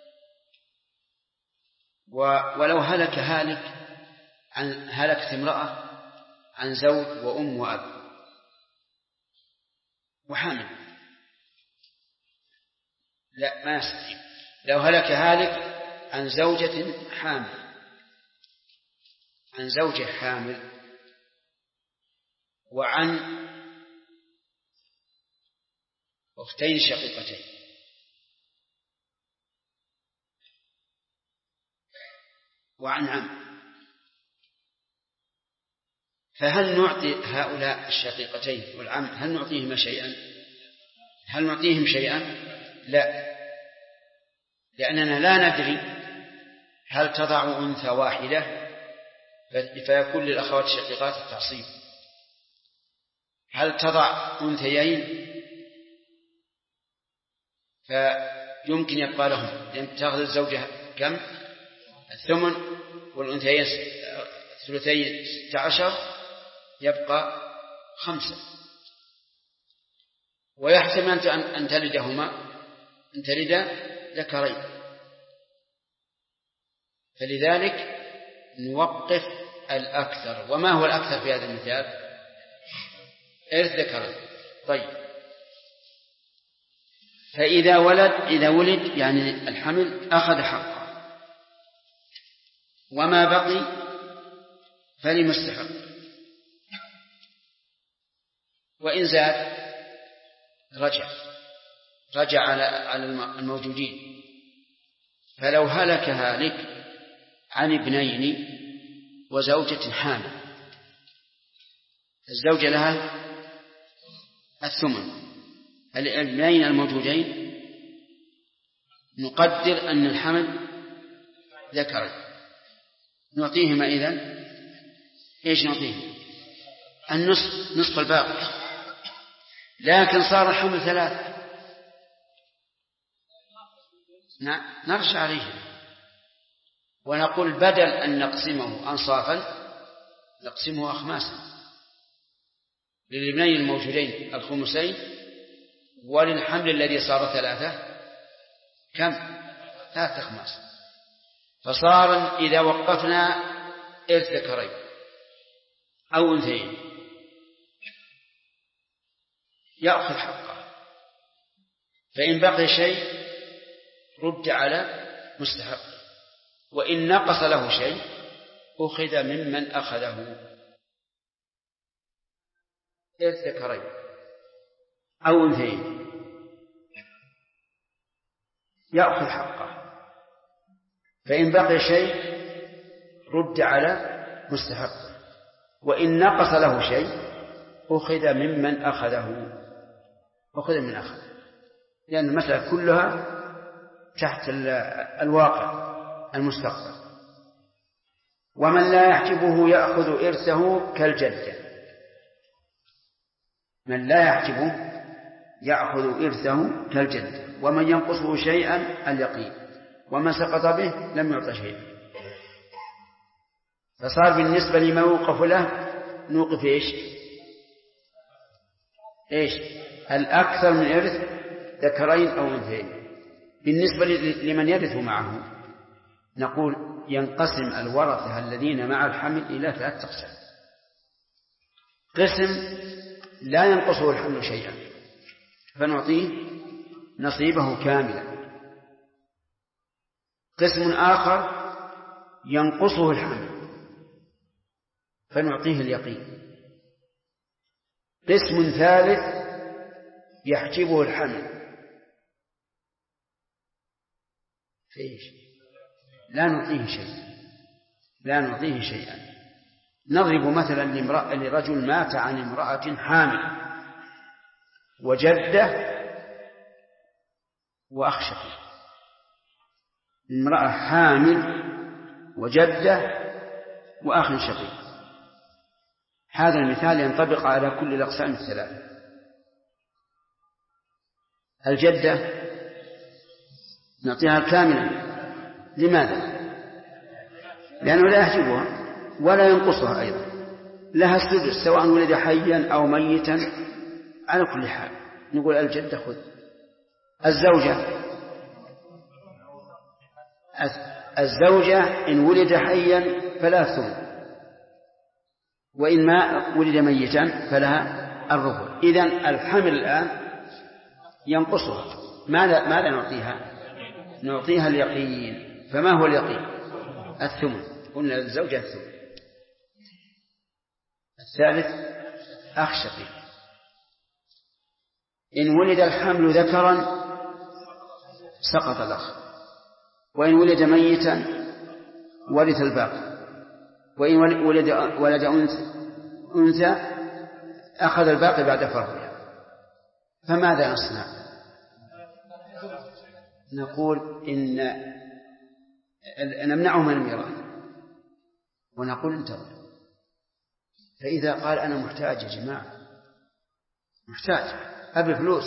ولو هلك هالك عن هلكت امرأة عن زوج وأم وأب وحامل، لا ما يستطيع. لو هلك هالك عن زوجة حامل، عن زوجة حامل، وعن أختين شقيقتين، وعن عم، فهل نعطي هؤلاء الشقيقتين والعم هل نعطيهما شيئا؟ هل نعطيهم شيئا؟ لا، لأننا لا ندري هل تضع أنثى واحدة فيكون للأخوات الشقيقات التعصيب، هل تضع أنثيين فيمكن يبقى لهم، لأن تأخذ الزوجة كم؟ 8، والأنثيين 16 يبقى 5، ويحتمل أن تلدهما أن تلد ذكرين، فلذلك نوقف الأكثر. وما هو الأكثر في هذا المثال؟ إرث ذكرين. طيب، فإذا ولد يعني الحمل أخذ حقه، وما بقي فلمستحق، وإن زاد رجع على الموجودين. فلو هلك هالك عن ابنين وزوجة حامل، الزوجة لها 8، الابنين الموجودين نقدر أن الحمل ذكر، نعطيهما إذن إيش نعطيهم؟ النصف، نصف الباقي، لكن صار الحمل 3، نرجع عليه ونقول بدل أن نقسمه أنصافا نقسمه أخماسا، للابنين الموجودين 5، وللحمل الذي صار 3 كم؟ 3 أخماس. فصار إذا وقفنا إرث ذكرين أو أنثيين يأخذ حقه، فإن بقي شيء رد على مستحقه، وإن نقص له شيء أخذ ممن أخذه. إرث ذكرين أو أنثيين يأخذ حقه، فإن بقي شيء رد على مستحقه، وإن نقص له شيء أخذ ممن أخذه، أخذ من أخذ، لأن المسألة كلها تحت الواقع المستقبل. ومن لا يحجبه يأخذ إرثه كالجدة، من لا يحجبه يأخذ إرثه كالجدة، ومن ينقصه شيئا اليقين، ومن سقط به لم يعط شيئا. فصار بالنسبة لما يوقف له نوقف إيش الأكثر من إرث ذكرين أو أنثيين. بالنسبة لمن يرث معه نقول ينقسم الورثة الذين مع الحمل إلى 3 أقسام. قسم لا ينقصه الحمل شيئا فنعطيه نصيبه كاملا، قسم آخر ينقصه الحمل فنعطيه اليقين، قسم ثالث يحجبه الحمل فإيش لا نعطيه شيئا. نضرب مثلا لرجل مات عن امرأة حامل وجدة وأخ شقيق، امرأة حامل وجدة وأخ شقيق. هذا المثال ينطبق على كل الأقسام 3. الجدة نعطيها كاملا، لماذا؟ لأنه لا يحجبها، ولا ينقصها أيضا، لها السدس سواء ولد حيا أو ميتا، على كل حال نقول الجدة خذ. الزوجة إن ولد حيا فلا ثمن، وإن ما ولد ميتا فلها الربع. إذن الحمل الآن ينقصها، ماذا نعطيها؟ نعطيها اليقين. فما هو اليقين؟ الثمن. قلنا للزوجة الثمن. الثالث أخ شقيق، إن ولد الحمل ذكرا سقط الأخ، وإن ولد ميتا ورث الباقي، وإن ولد أنثى أخذ الباقي بعد فرضها. فماذا نصنع؟ نقول إن نمنعه من الميراث ونقول انتظر. فإذا قال أنا محتاج يا جماعة، محتاج أبي فلوس،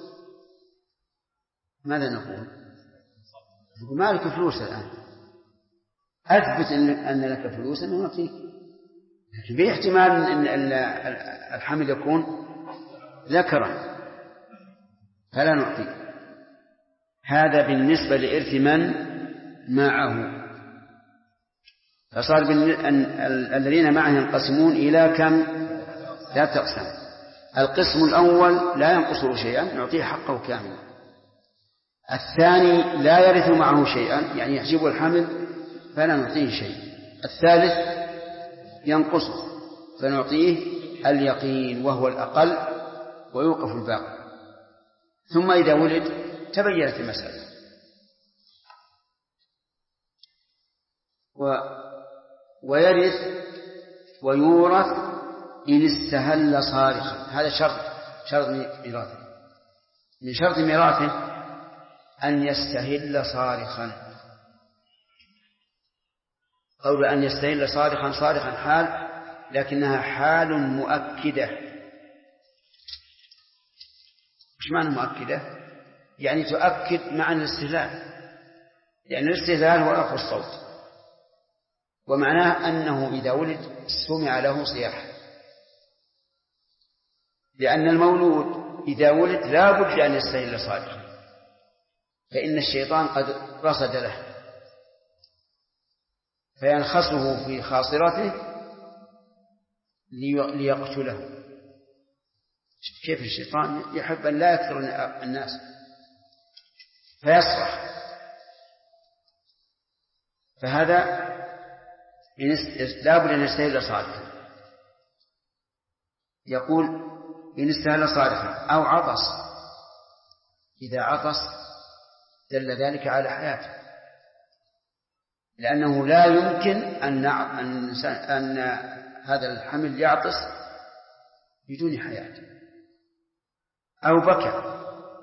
ماذا نقول؟ نقول ما لك فلوس الآن، أثبت أن لك فلوس أنه نعطيك، لكن في احتمال أن الحمل يكون ذكرا فلا نعطيك. هذا بالنسبة لإرث من معه. فصار الذين معه ينقسمون إلى كم؟ لا تقسم. القسم الأول لا ينقصه شيئا، نعطيه حقه كاملا. الثاني لا يرث معه شيئا، يعني يحجب الحمل فلا نعطيه شيء. الثالث ينقصه فنعطيه اليقين وهو الأقل ويوقف الباقي. ثم إذا ولد تبينت المسألة. ويرث ويورث إن استهل صارخا. هذا شرط ميراثه. من شرط ميراثه أن يستهل صارخا. قول أن يستهل صارخا حال، لكنها حال مؤكدة. مش معنى مؤكدة؟ يعني تؤكد معنى الاستهلال، لأن الاستهلال هو رفع الصوت، ومعناه أنه إذا ولد سمع له صياح، لأن المولود إذا ولد لا بد أن يستهل صارخا، فإن الشيطان قد رصد له فينخسه في خاصرته ليقتله. كيف الشيطان يحب أن لا يكثر الناس فيصرخ. فهذا لا بد أن يستهل صارخا. يقول إن استهل صارخا أو عطس. إذا عطس دل ذلك على حياته، لأنه لا يمكن أن هذا الحمل يعطس بدون حياة. أو بكى.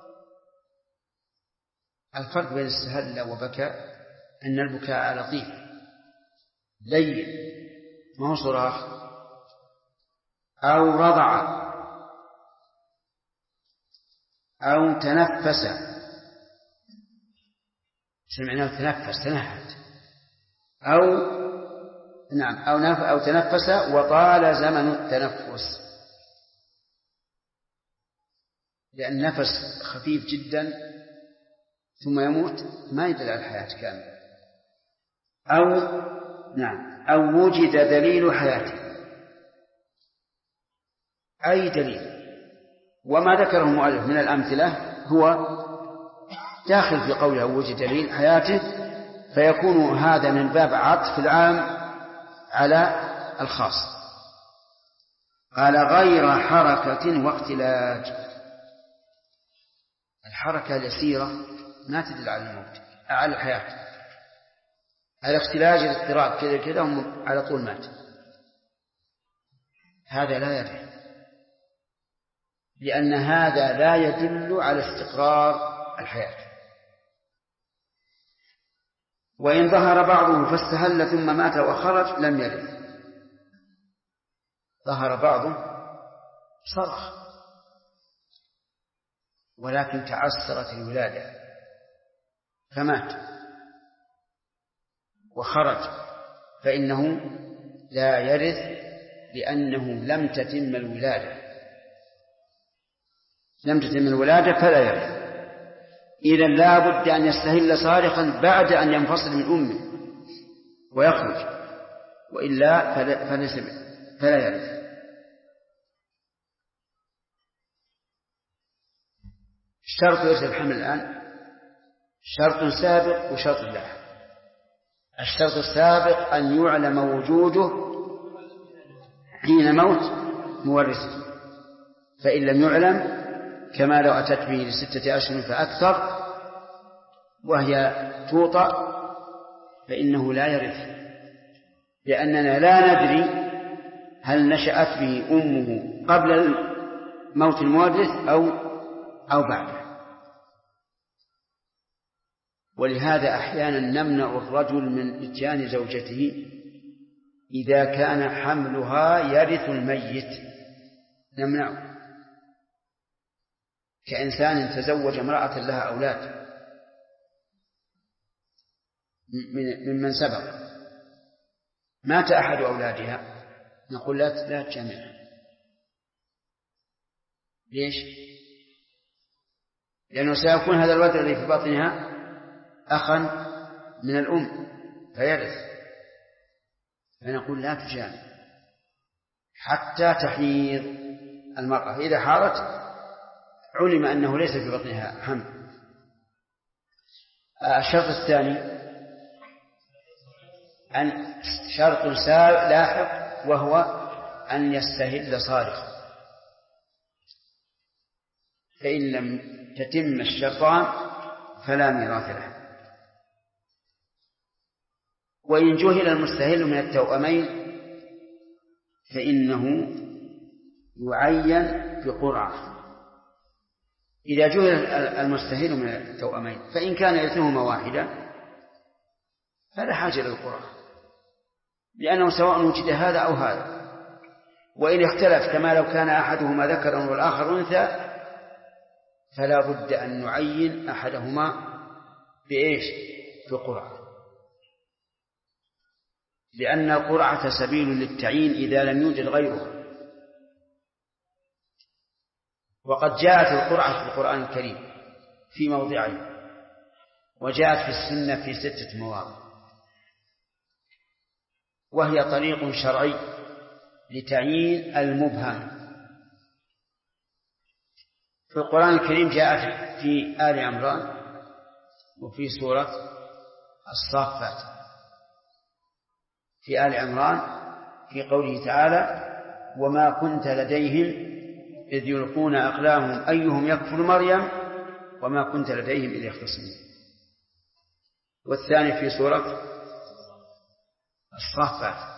الفرق بين استهل وبكى أن البكاء لطيف لين ما هو صراخ. أو رضع أو تنفس. سمعنا تنفس تنهد. أو تنفس وطال زمن التنفس، لأن النفس خفيف جدا ثم يموت ما يدل على الحياة كاملة. أو وجد دليل حياته. أي دليل، وما ذكره المؤلف من الأمثلة هو داخل في قوله وجد دليل حياته، فيكون هذا من باب عطف العام على الخاص. قال غير حركة واختلاج. الحركة اليسيرة ما تدل على الموت، على الحياة. الاختلاج الاضطراب كذا على طول مات. هذا لا يدل، لأن هذا لا يدل على استقرار الحياة. وإن ظهر بعضه فاستهل ثم مات وخرج لم يرث. ظهر بعضه صرخ ولكن تعسرت الولادة فمات وخرج، فإنه لا يرث لأنه لم تتم الولادة فلا يرث. إذا لا بد أن يستهل صارخا بعد أن ينفصل من أمه ويخرج، وإلا فلا يرث. شرط يرث الحمل الآن شرط سابق وشرط لاحق. الشرط السابق أن يعلم وجوده حين موت مورثه، فإن لم يعلم كما لو أتت به ل6 أشهر فأكثر وهي توطأ فإنه لا يرث، لأننا لا ندري هل نشأت به أمه قبل موت المورث أو بعده. ولهذا أحيانا نمنع الرجل من إتيان زوجته إذا كان حملها يرث الميت، نمنعه، كإنسان تزوج امرأة لها أولاد ممن سبق، مات أحد أولادها، نقول لا تجامعها. ليش؟ لأنه سيكون هذا الولد الذي في بطنها أخا من الأم فيرث، فنقول لا تجامع حتى تحيض المرأة. إذا حاضت علم أنه ليس في بطنها حمل. الشرط الثاني أن شرط لاحق وهو أن يستهل صارخا، فإن لم تتم الشرطان فلا ميراث له. وإن جهل المستهل من التوأمين فإنه يعين بقرعة. إذا جهل المستهل من التوأمين فإن كان يرثهما واحدا فلا حاجة للقرعة، لأنه سواء وجد هذا أو هذا. وإن اختلف كما لو كان أحدهما ذكرا والآخر أنثى فلا بد أن نعين أحدهما بإيش؟ بقرعة، لأن القرعة سبيل للتعيين إذا لم يوجد غيره. وقد جاءت القرعة في القرآن الكريم في موضعين، وجاءت في السنة في 6 مواضع، وهي طريق شرعي لتعيين المبهم. في القرآن الكريم جاءت في آل عمران وفي سورة الصافات. في آل عمران في قوله تعالى: وما كنت لديهم إذ يلقون أقلامهم أيهم يكفل مريم وما كنت لديهم إذ يختصمون. والثاني في سورة الصافات: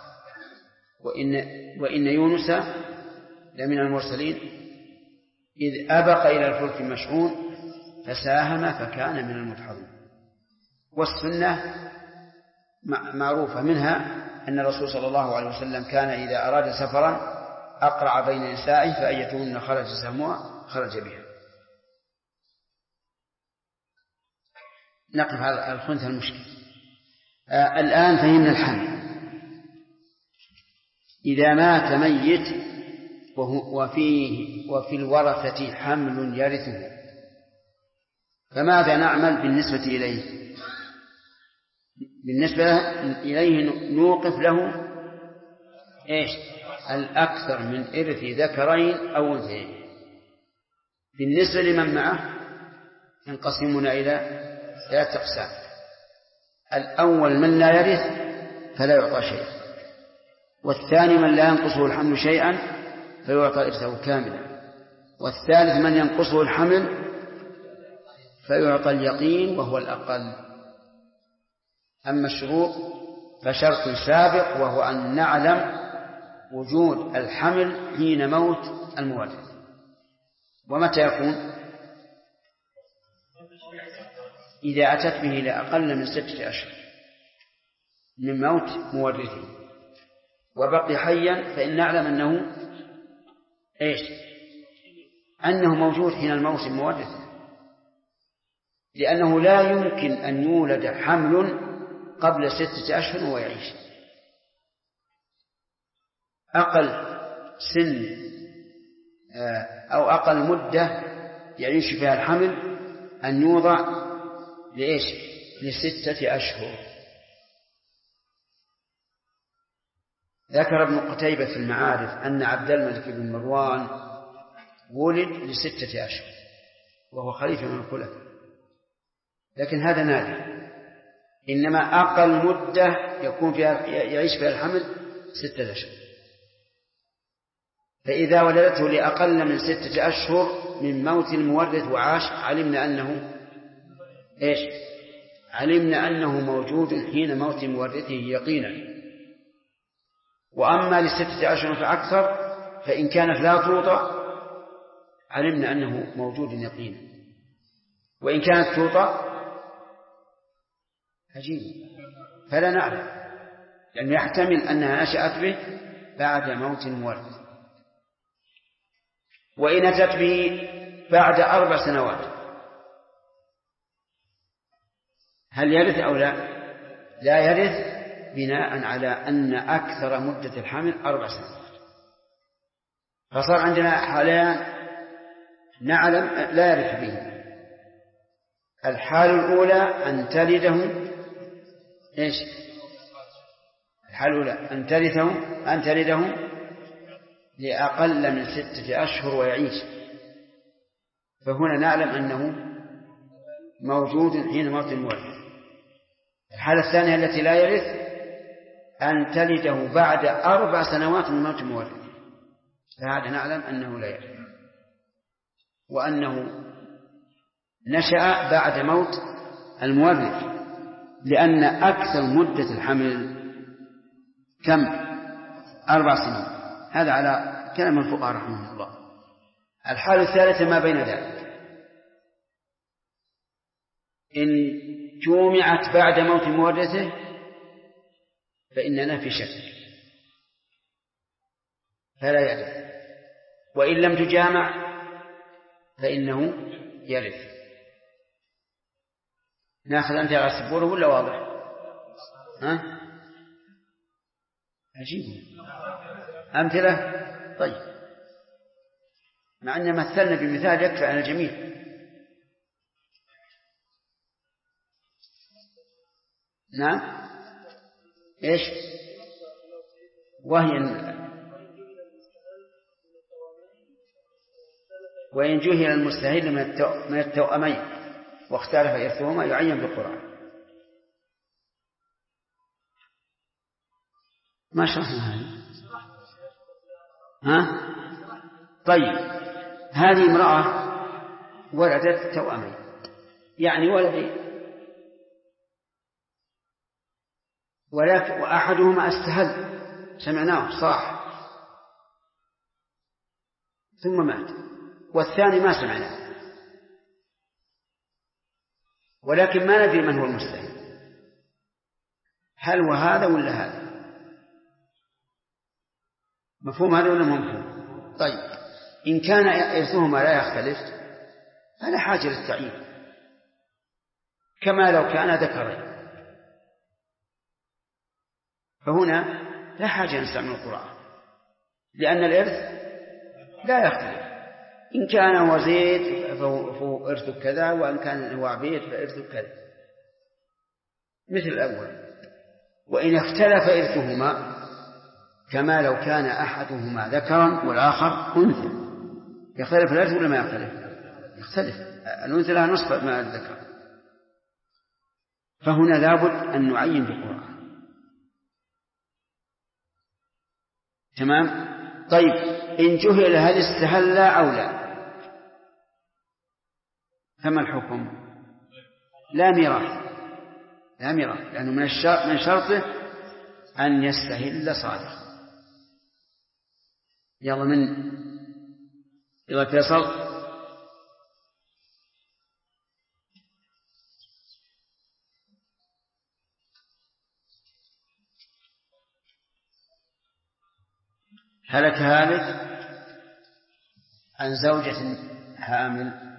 وإن يونس لمن المرسلين إذ أبق إلى الفلك المشحون فساهم فكان من المدحضين. والسنة معروفة، منها أن الرسول صلى الله عليه وسلم كان إذا أراد سفرا أقرع بين نسائه فأيتهن خرج سهمها خرج بها. نقف على الخنثى المشكل. الآن فهمنا الحمل. إذا مات ميت وفي الورثة حمل يرثه فماذا نعمل بالنسبة إليه؟ بالنسبة إليه نوقف له إيش؟ الأكثر من إرث ذكرين أو أنثيين. بالنسبة لمن معه ينقسمون إلى 3 أقسام. الأول من لا يرث فلا يعطى شيء، والثاني من لا ينقصه الحمل شيئا فيعطى إرثه كاملا، والثالث من ينقصه الحمل فيعطى اليقين وهو الأقل. أما الشروط فشرط سابق وهو أن نعلم وجود الحمل حين موت المورث. ومتى يكون؟ إذا أتت به إلى أقل من 6 أشهر من موت مورثه وبقي حيا فإن نعلم أنه إيش؟ أنه موجود حين الموت المورث، لأنه لا يمكن أن يولد حمل قبل 6 أشهر ويعيش. أقل سن أو أقل مدة يعيش فيها الحمل أن يوضع لإيش؟ ل6 أشهر. ذكر ابن قتيبة في المعارف أن عبد الملك بن مروان ولد ل6 أشهر وهو خليفة من الخلفاء، لكن هذا نادر، إنما أقل مدة يكون فيها يعيش فيها الحمل 6 أشهر. فإذا ولدته لأقل من 6 أشهر من موت المورث وعاش علمنا أنه إيش؟ علمنا أنه موجود حين موت مورثه يقينا. وأما ل6 أشهر فأكثر فإن كانت لا توطأ علمنا أنه موجود يقينا، وإن كانت توطأ عجيب فلا نعلم، لأنه يحتمل أنها نشأت به بعد موت المورث. وإن أتت به بعد 4 سنوات هل يرث أو لا؟ لا يرث، بناء على أن أكثر مدة الحمل 4 سنوات. فصار عندنا حاليان نعلم لا يرث به. الحالة الأولى أن تلده إيش؟ الحالة الأولى أن تلده لأقل من 6 أشهر ويعيش، فهنا نعلم أنه موجود حين موت المورث. الحالة الثانية التي لا يرث أن تلده بعد 4 سنوات من موت المورث، فهذا نعلم أنه لا يرث، وأنه نشأ بعد موت المورث، لأن أكثر مدة الحمل كم؟ 4 سنين. هذا على كلام الفقهاء رحمه الله. الحالة الثالثة ما بين ذلك، إن جومعت بعد موت مورثه فإننا في شك فلا يرث، وإن لم تجامع فإنه يرث. ناخذ أمثلة على السبورة ولا واضح؟ ها؟ عجيب أمثلة. طيب، مع أن مثلنا بمثال يكفي على الجميع. نعم، إيش؟ وإن جهل المستهل من التوأمين واختلف إرثهما يعين بالقرآن. ما شرحنا هذه؟ ها؟ طيب، هذه امرأة ولدت توأمين، يعني ولدين، ولكن وأحدهما استهل سمعناه صاح ثم مات، والثاني ما سمعناه، ولكن ما ندري من هو المستهل، هل هو هذا ولا هذا؟ مفهوم هذا ولا مفهوم؟ طيب، إن كان إرثهما لا يختلف فلا حاجة للتعيين، كما لو كان ذكرين، فهنا لا حاجة نستعمل القرآن، لأن الإرث لا يختلف. إن كان هو زيد فهو إرث كذا، وإن كان هو عبيد فإرث كذا، مثل الأول. وإن اختلف إرثهما كما لو كان أحدهما ذكرا والآخر أنثى، يختلف الإرث ولا ما يختلف؟ يختلف. الأنثى لها نصف ما الذكر، فهنا لابد أن نعين بالقرآن. تمام؟ طيب، إن جهل هل استهل أو لا، فما الحكم؟ لا ميراث، لا ميراث، لأنه من شرطه أن يستهل صادقا. يلا فيصل. هلك هالك عن زوجة حامل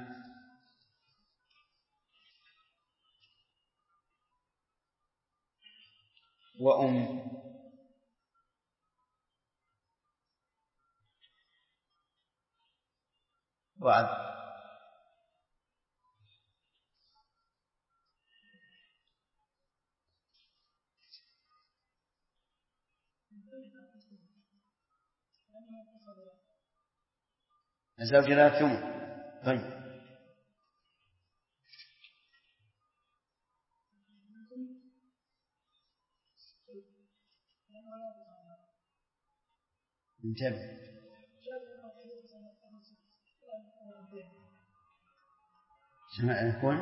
وأم وعد. الزوج لا ثمن. طيب انتبه. سمع يكون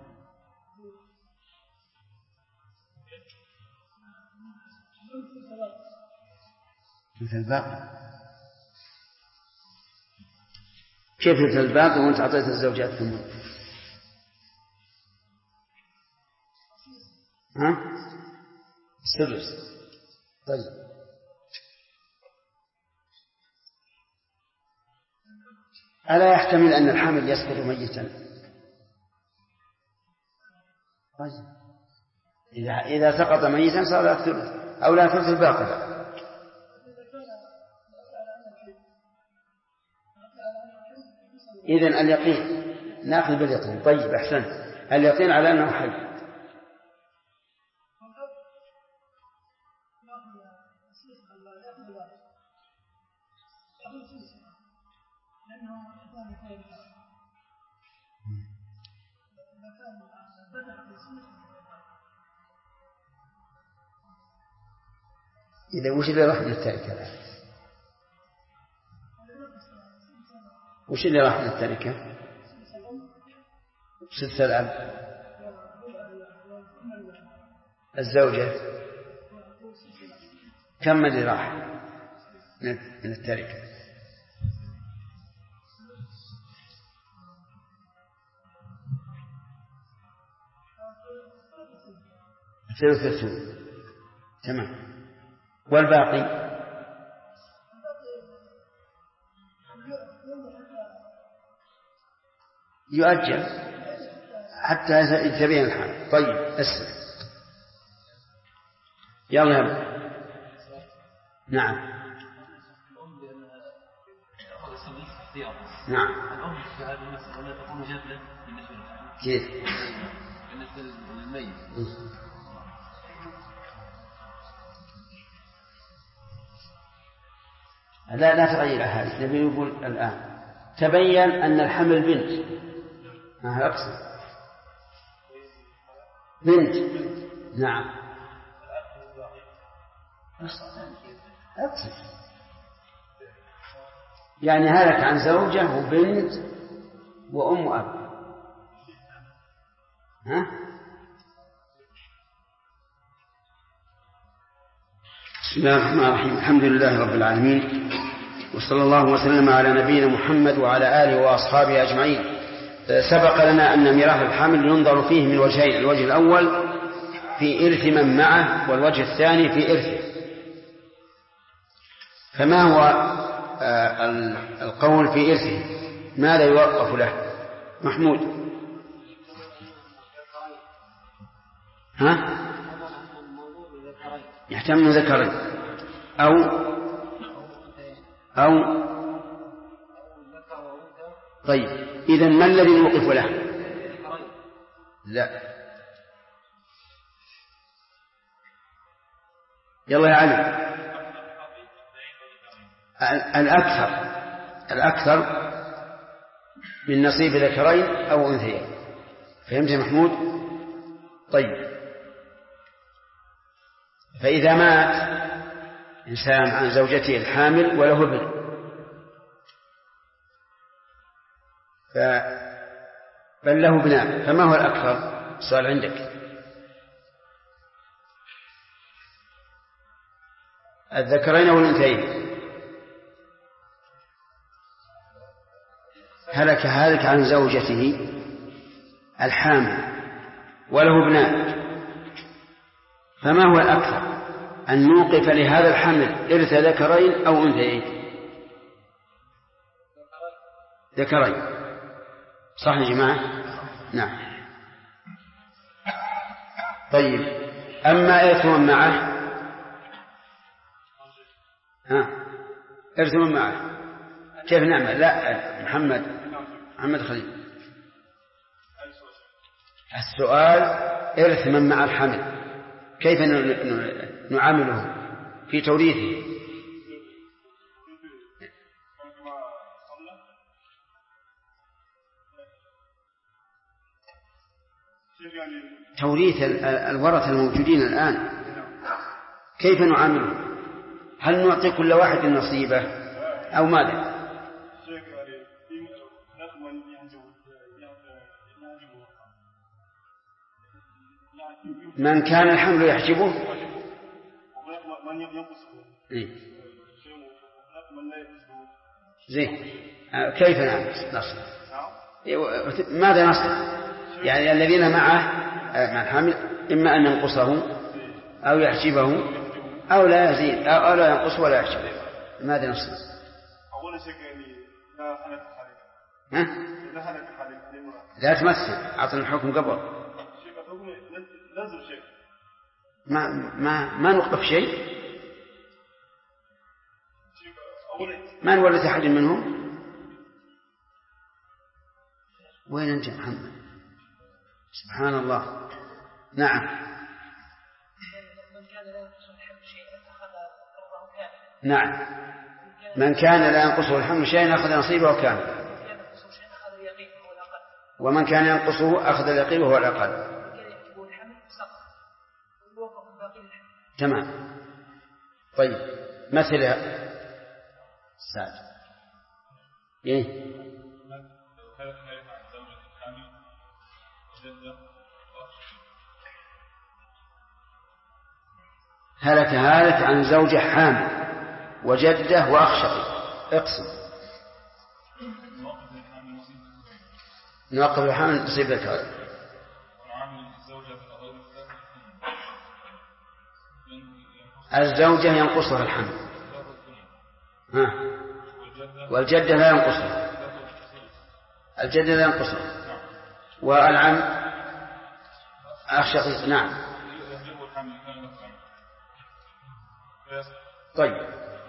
مثل الباقي. كيف مثل الباقي وانت أعطيت الزوجات ثمن؟ ها؟ السدس. طيب ألا يحتمل أن الحامل يسقط ميتا؟ طيب إذا سقط ميتا صار لا ثلث أو لا ثلث الباقي. إذن اليقين نأخذ باليقين. طيب أحسن، اليقين على أنه حي. إذا وش اللي راح للتركة؟ وش اللي راح للتركة؟ سدس الأب. الزوجة كم اللي راح من التركة؟ ثلث. تمام. والباقي يؤجل حتى يتبين الحال. طيب اسمع يلا يا نعم. نعم. الأم في هذه المسألة لا تكون جدة بالنسبة للحمل. كيف؟ بالنسبة للميت. لا تغير هذه. نبي نقول الآن تبين أن الحمل بنت. أقصد بنت. نعم أقصد يعني هلك عن زوجة وبنت وأم وأب. بسم الله الرحمن الرحيم. الحمد لله رب العالمين، وصلى الله وسلم على نبينا محمد وعلى آله وأصحابه أجمعين. سبق لنا أن ميراث الحامل ينظر فيه من وجهين: الوجه الأول في إرث من معه، والوجه الثاني في إرثه. فما هو القول في إرثه؟ ماذا يوقف له؟ محمود. يحتمل ذكرين أو طيب إذن ما الذي يوقف له؟ لا يلا يا علي. الأكثر من نصيب ذكرين أو أنثيين. فهمت يا محمود؟ طيب فإذا مات إنسان عن زوجته الحامل وله ابن، بل له ابناء، فما هو الأكثر؟ السؤال عندك. الذكرين أو الأنثيين؟ هلك عن زوجته الحامل وله ابناء، فما هو الأكثر؟ أن نوقف لهذا الحمل إرث ذكرين أو أنثيين؟ ذكرين. صح يا جماعة؟ نعم. طيب أما إرث من معه، إرث من معه كيف نعمل؟ لا محمد محمد خليل. السؤال إرث من مع الحمل كيف نعامله في توريثه؟ توريث الورثة الموجودين الآن كيف نعامله؟ هل نعطي كل واحد نصيبه أو ماذا؟ من كان الحمل يحجبه زين كيف نصل؟ ماذا نصل؟ يعني الذين معه مع الحمل إما أن ينقصه أو يحجبه أو لا يزيد أو لا ينقص ولا يحجبه، ماذا نصل؟ لا تمثل، أعطنا الحكم قبل. ما نوقف شيء، ما نورث أحد منهم. وين أنت محمد؟ سبحان الله. نعم نعم، من كان لا ينقصه الحمل شيئا أخذ نصيبه كاملا، ومن كان ينقصه أخذ اليقين وهو الأقل. تمام. طيب مثل سعد إيه؟ هلك عن زوجة حامل وجدة وأخ شقيق. اقسم. نوقف الحامل نصيب لك هذا. الزوجة ينقصها الحمل والجدة لا ينقصها. الجدة لا ينقصها والعم أخ شقيق. نعم. طيب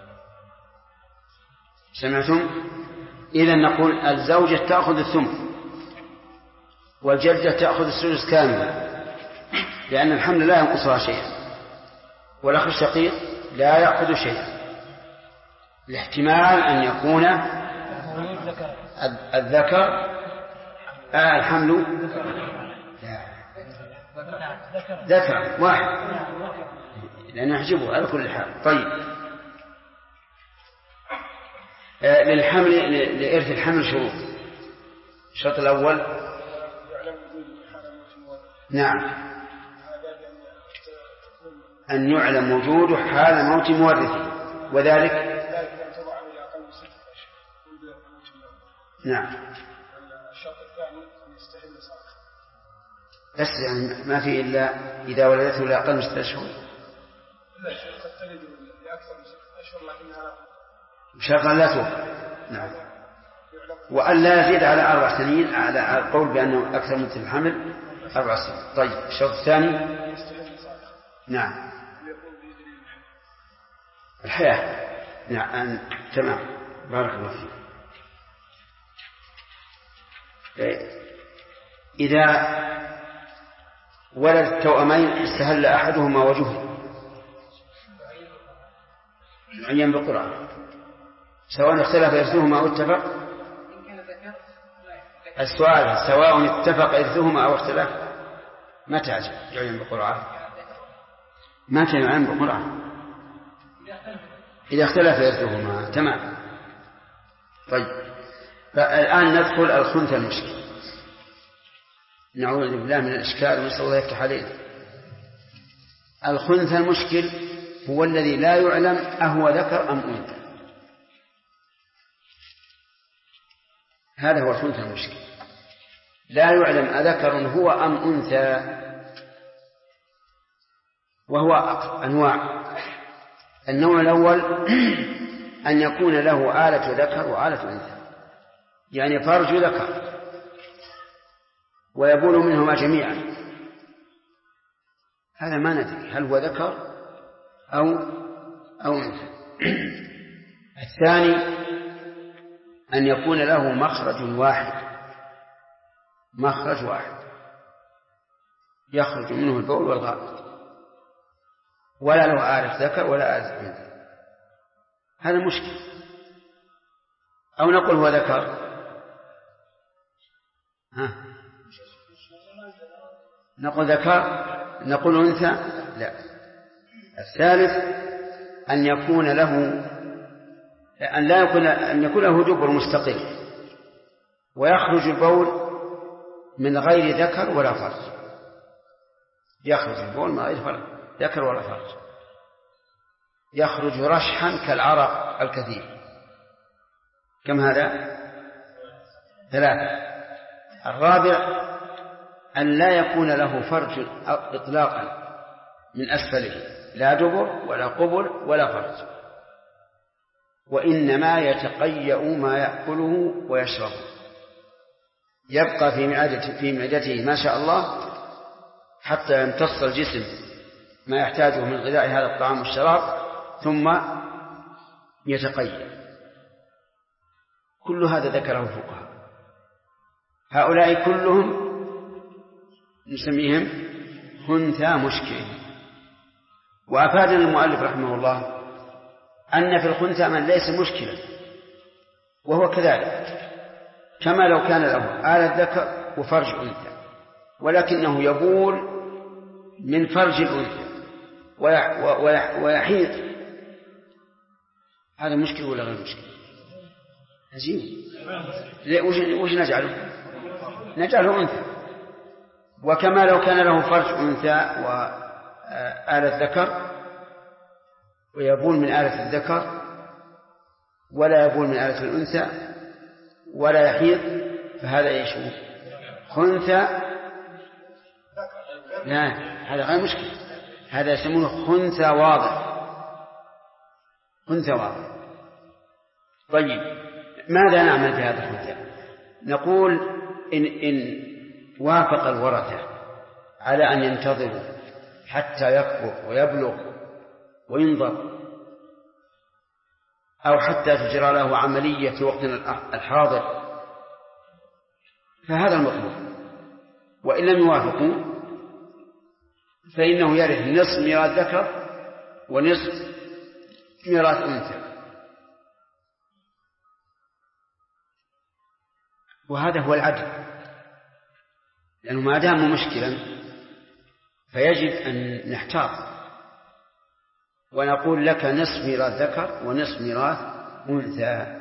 سمعتم؟ إذن نقول الزوجة تأخذ الثمن والجدة تأخذ السدس كاملا، لأن الحمل لا ينقصها شيئا، والأخ الشقيق لا يأخذ شيئا، الاحتمال أن يكون الذكر الحمل ذكر واحد لأنه يحجبه على كل حال. طيب للحمل لإرث الحمل شروط. الشرط الأول نعم أن يعلم وجوده حال موت مورثه، وذلك نعم. الشرط الثاني أن يستحل صالح، بس يعني ما في إلا إذا ولدته لا أقل من 6 أشهر. لا قد تلد لأكثر من 6 أشهر لكنها شرطا لا توقع. نعم. وأن لا يزيد على 4 سنين على القول بأنه أكثر من الحمل 4 سنين. طيب الشرط الثاني نعم الحياة. نعم تمام بارك الله فيك. إذا ولد التوأمين استهل أحدهما وجهه معين بالقرآن سواء اختلف إرثهما أو اتفق. السؤال سواء اتفق إرثهما أو اختلف متى يعين بالقرآن؟ متى يعين بالقرآن؟ إذا اختلف إرثهما. تمام. طيب فالآن ندخل الخنثى المشكل. نعوذ بالله من الإشكال ونسأل الله يفتح علينا. الخنثى المشكل هو الذي لا يعلم أهو ذكر أم أنثى. هذا هو الخنثى المشكل، لا يعلم أذكر هو أم أنثى. وهو أنواع. النوع الأول أن يكون له آلة ذكر وآلة أنثى، يعني فرج ذكر ويبول منهما جميعا، هذا ما ندري هل هو ذكر أو أنثى. الثاني أن يكون له مخرج واحد مخرج واحد يخرج منه البول والغائط، ولا له آلة ذكر ولا آلة أنثى. هذا مشكل. أو نقول هو ذكر، نقول ذكر، نقول أنثى، لا. الثالث أن يكون له دبر مستقل، ويخرج البول من غير ذكر ولا فرج. يخرج البول من غير ذكر ولا فرج، يخرج رشحا كالعرق الكثير. كم هذا؟ 3. الرابع أن لا يكون له فرج إطلاقا من أسفله، لا دبر ولا قبل ولا فرج، وإنما يتقيأ ما يأكله ويشربه، يبقى في معدته ما شاء الله حتى يمتص الجسم ما يحتاجه من غذاء هذا الطعام والشراب، ثم يتقيأ. كل هذا ذكره الفقهاء. هؤلاء كلهم نسميهم خنثى مشكل. وأفادنا المؤلف رحمه الله أن في الخنثى من ليس مشكلا، وهو كذلك، كما لو كان له آلة ذكر وفرج أنثى، ولكنه يبول من فرج الأنثى ويحيط. هذا مشكل ولا غير مشكل؟ عجيب. وش نجعله؟ نجعله أنثى. وكما لو كان له فرج أنثى وآلة ذكر، ويبول من آلة الذكر ولا يبول من آلة الأنثى ولا يحيض، فهذا ايش هو؟ خنثى. لا، هذا غير مشكل، هذا يسمونه خنثى واضح. خنثى واضح. طيب، ماذا نعمل بهذا الخنثى؟ نقول إن وافق الورثة على أن ينتظروا حتى يكبر ويبلغ وينظر، أو حتى تجرى له عملية في وقتنا الحاضر، فهذا المطلوب. وإن لم يوافقوا فإنه يرث نصف ميراث ذكر ونصف ميراث أنثى. وهذا هو العدل، لأنه ما دام مشكلا فيجب أن نحتاط ونقول لك نصف ميراث ذكر ونصف ميراث أنثى.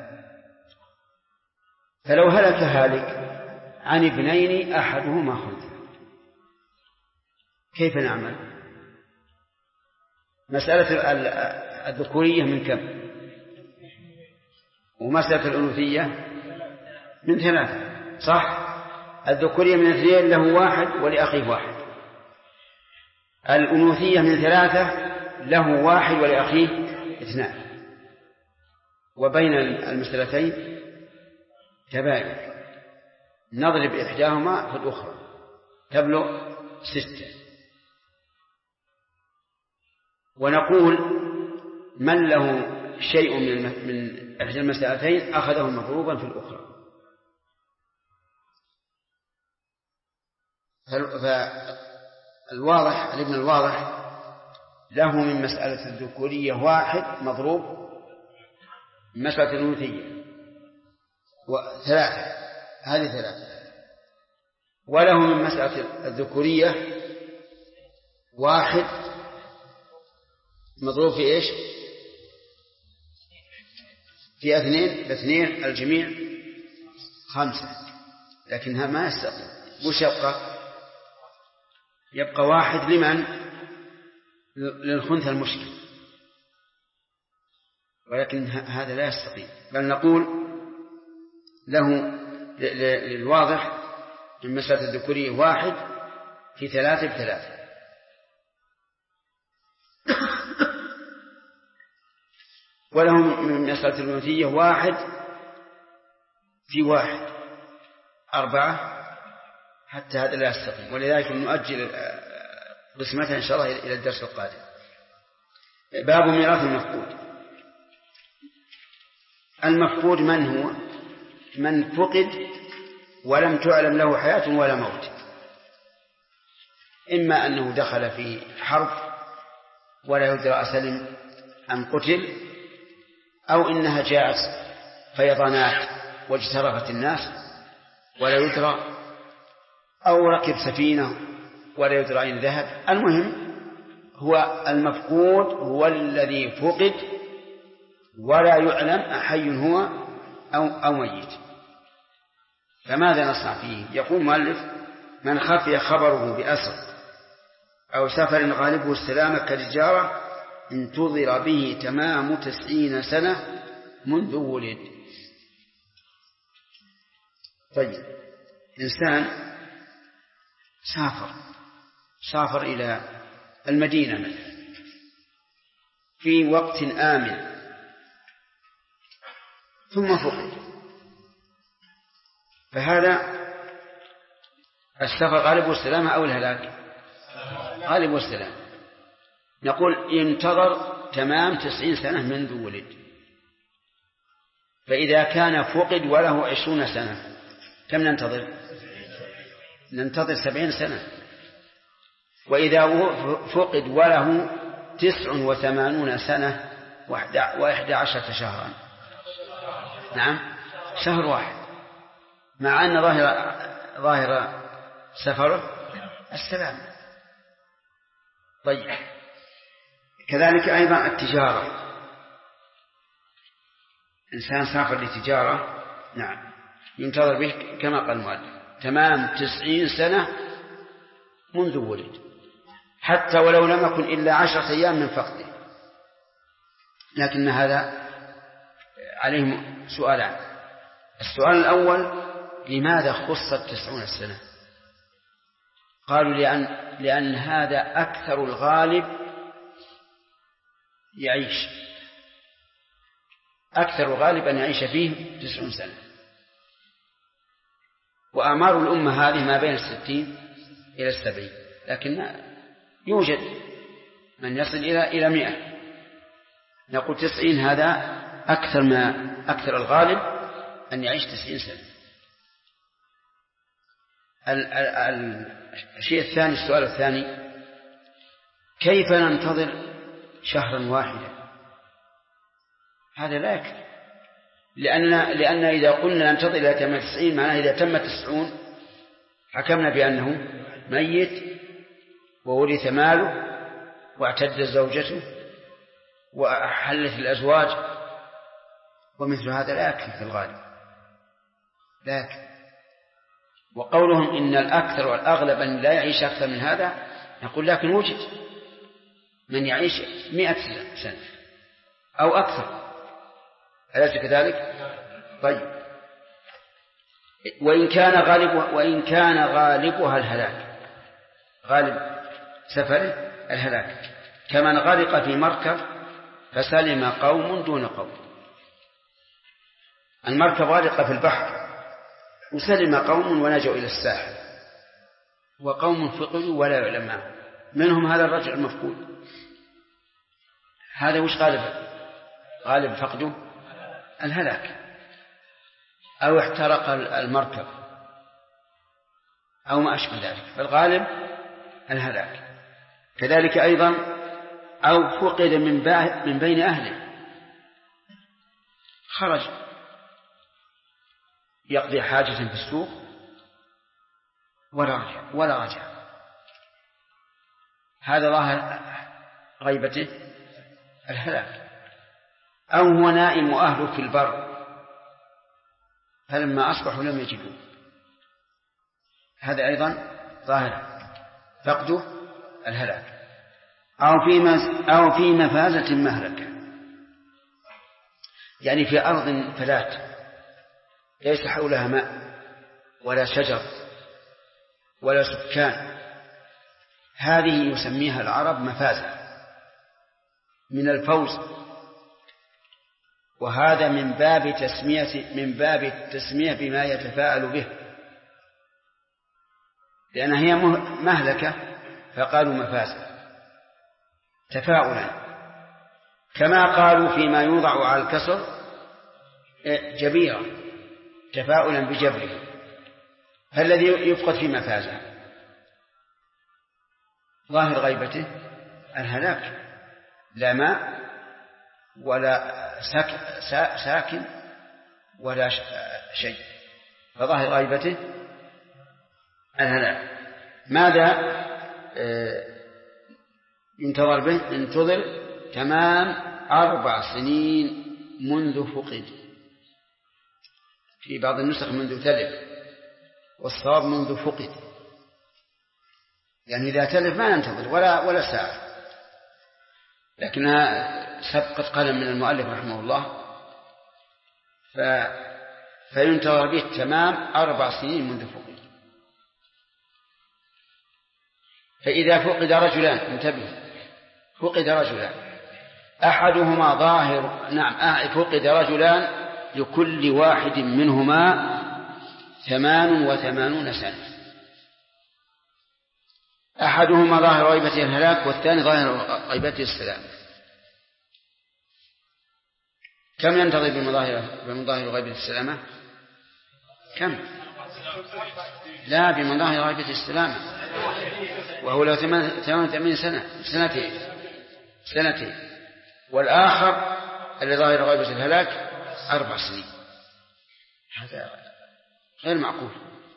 فلو هلك هالك عن ابنين أحدهما خنثى، كيف نعمل؟ مسألة الذكورية من كم؟ ومسألة الأنوثية من 3، صح؟ الذكورية من 2 له 1 ولأخيه 1. الأنوثية من 3 له 1 ولأخيه 2. وبين المسألتين تباين، نضرب إحداهما في الأخرى تبلغ 6. ونقول من له شيء من إحدى المسألتين أخذه مضروبا في الأخرى. فالواضح، الابن الواضح له من مسألة الذكورية 1 مضروب من مسألة الأنوثية 3، هذه 3. وله من مسألة الذكورية 1 مضروب في إيش؟ في 2 الجميع 5، لكنها ما يستطيع. وش يبقى؟ يبقى 1 لمن؟ للخنثى المشكل، ولكن هذا لا يستطيع. بل نقول له للواضح من مسألة الذكورية 1 في 3 ب3. وله من مسألة الأنوثية 1 في 1 4، حتى هذا لا يستطيع. ولذلك نؤجل قسمتها إن شاء الله إلى الدرس القادم. باب ميراث المفقود. المفقود من هو؟ من فقد ولم تعلم له حياة ولا موت، إما أنه دخل في حرب ولا يدرى أسلم أم قتل، أو إنها جاءت فيضانات واجترفت الناس ولا يدرى، أو ركب سفينة ولا يدرى أين ذهب. المهم هو المفقود هو الذي فقد ولا يعلم أحي هو أو ميت. فماذا نصنع فيه؟ يقول المؤلف: من خفي خبره بأسر أو سفر غالبه السلامة كالتجارة انتظر به تمام 90 سنة منذ ولد. طيب، إنسان سافر إلى المدينة مثلا في وقت آمن ثم فقد، فهذا السفر غالبه السلامة أو الهلاك؟ غالبه السلامة. نقول ينتظر تمام 90 سنة منذ ولد. فإذا كان فقد وله 20 سنة كم ننتظر؟ ننتظر 70 سنة. وإذا فقد وله 89 سنة و11 شهرا، نعم، شهر واحد، مع أن ظاهر سفره السلام. طيب، كذلك أيضا التجارة، إنسان سافر لتجارة، نعم، ينتظر به كما قال المؤلف تمام 90 سنة منذ ولد، حتى ولو لم يكن إلا 10 أيام من فقده. لكن هذا عليهم سؤالان. السؤال الأول: لماذا خصت 90 سنة؟ قالوا لأن هذا أكثر الغالب يعيش، أكثر الغالب أن يعيش فيه 90 سنة. وأعمار الأمة هذه ما بين 60 إلى 70، لكن يوجد من يصل إلى 100. نقول 90 هذا أكثر الغالب أن يعيش 90 سنة. الشيء الثاني، السؤال الثاني: كيف ننتظر شهرا واحدا؟ هذا لا يكفي، لأن إذا قلنا ننتظر إلى تم 90 معناه إذا تم 90 حكمنا بأنه ميت وورث ماله واعتدت زوجته وأحلت الأزواج، ومثل هذا لا يكفي في الغالب، لا يكفي. وقولهم إن الأكثر والأغلب أن لا يعيش أكثر من هذا، نقول لكن وجد من يعيش 100 سنة أو أكثر، أليس كذلك؟ طيب، وإن كان غالبها الهلاك، غالب سفر الهلاك، كمن غرق في مركب فسلم قوم دون قوم. المركب غرق في البحر وسلم قوم ونجوا إلى الساحل، وقوم فقدوا ولا يعلم منهم هذا الرجل المفقود. هذا وش غالب فقده؟ الهلاك، أو احترق المركب أو ما أشبه ذلك، فالغالب الهلاك. كذلك أيضا أو فقد من بين أهله، خرج يقضي حاجة في السوق ولا رجع، هذا ظاهر غيبته الهلاك. أو هو نائم وأهله في البر فلما أصبحوا لم يجدوا، هذا أيضا ظاهر فقده الهلاك. أو في مفازة مهلكة، يعني في أرض فلات ليس حولها ماء ولا شجر ولا سكان، هذه يسميها العرب مفازة من الفوز، وهذا من باب التسمية بما يتفاعل به، لأنها هي مهلكة فقالوا مفازة تفاؤلا، كما قالوا فيما يوضع على الكسر جبيرة تفاؤلا بجبره. فالذي يفقد فيما فاز ظاهر غيبته الهلاك، لا ماء ولا ساكن ولا شيء، فظاهر غيبته الهلاك. ماذا ينتظر به؟ انتظر تمام 4 سنين منذ فقد، في بعض النسخ منذ تلف، والصواب منذ فقد، يعني إذا تلف ما ننتظر ولا ساعة، لكنها سبقت قلم من المؤلف رحمه الله، فينتظر به تمام 4 سنين منذ فقد. فإذا فقد رجلان، انتبه، فقد رجلان أحدهما ظاهر، فقد رجلان لكل واحد منهما 88 سنة، أحدهما ظاهر غيبته الهلاك والثاني ظاهر غيبته السلام. كم ينتظر بمظاهر غيبة السلامة؟ كم؟ لا، بمظاهر غيبة السلامة، وهو له 88 سنتين، والآخر الذي ظاهر غيبة الهلاك 4 سنين. هذا غير معقول.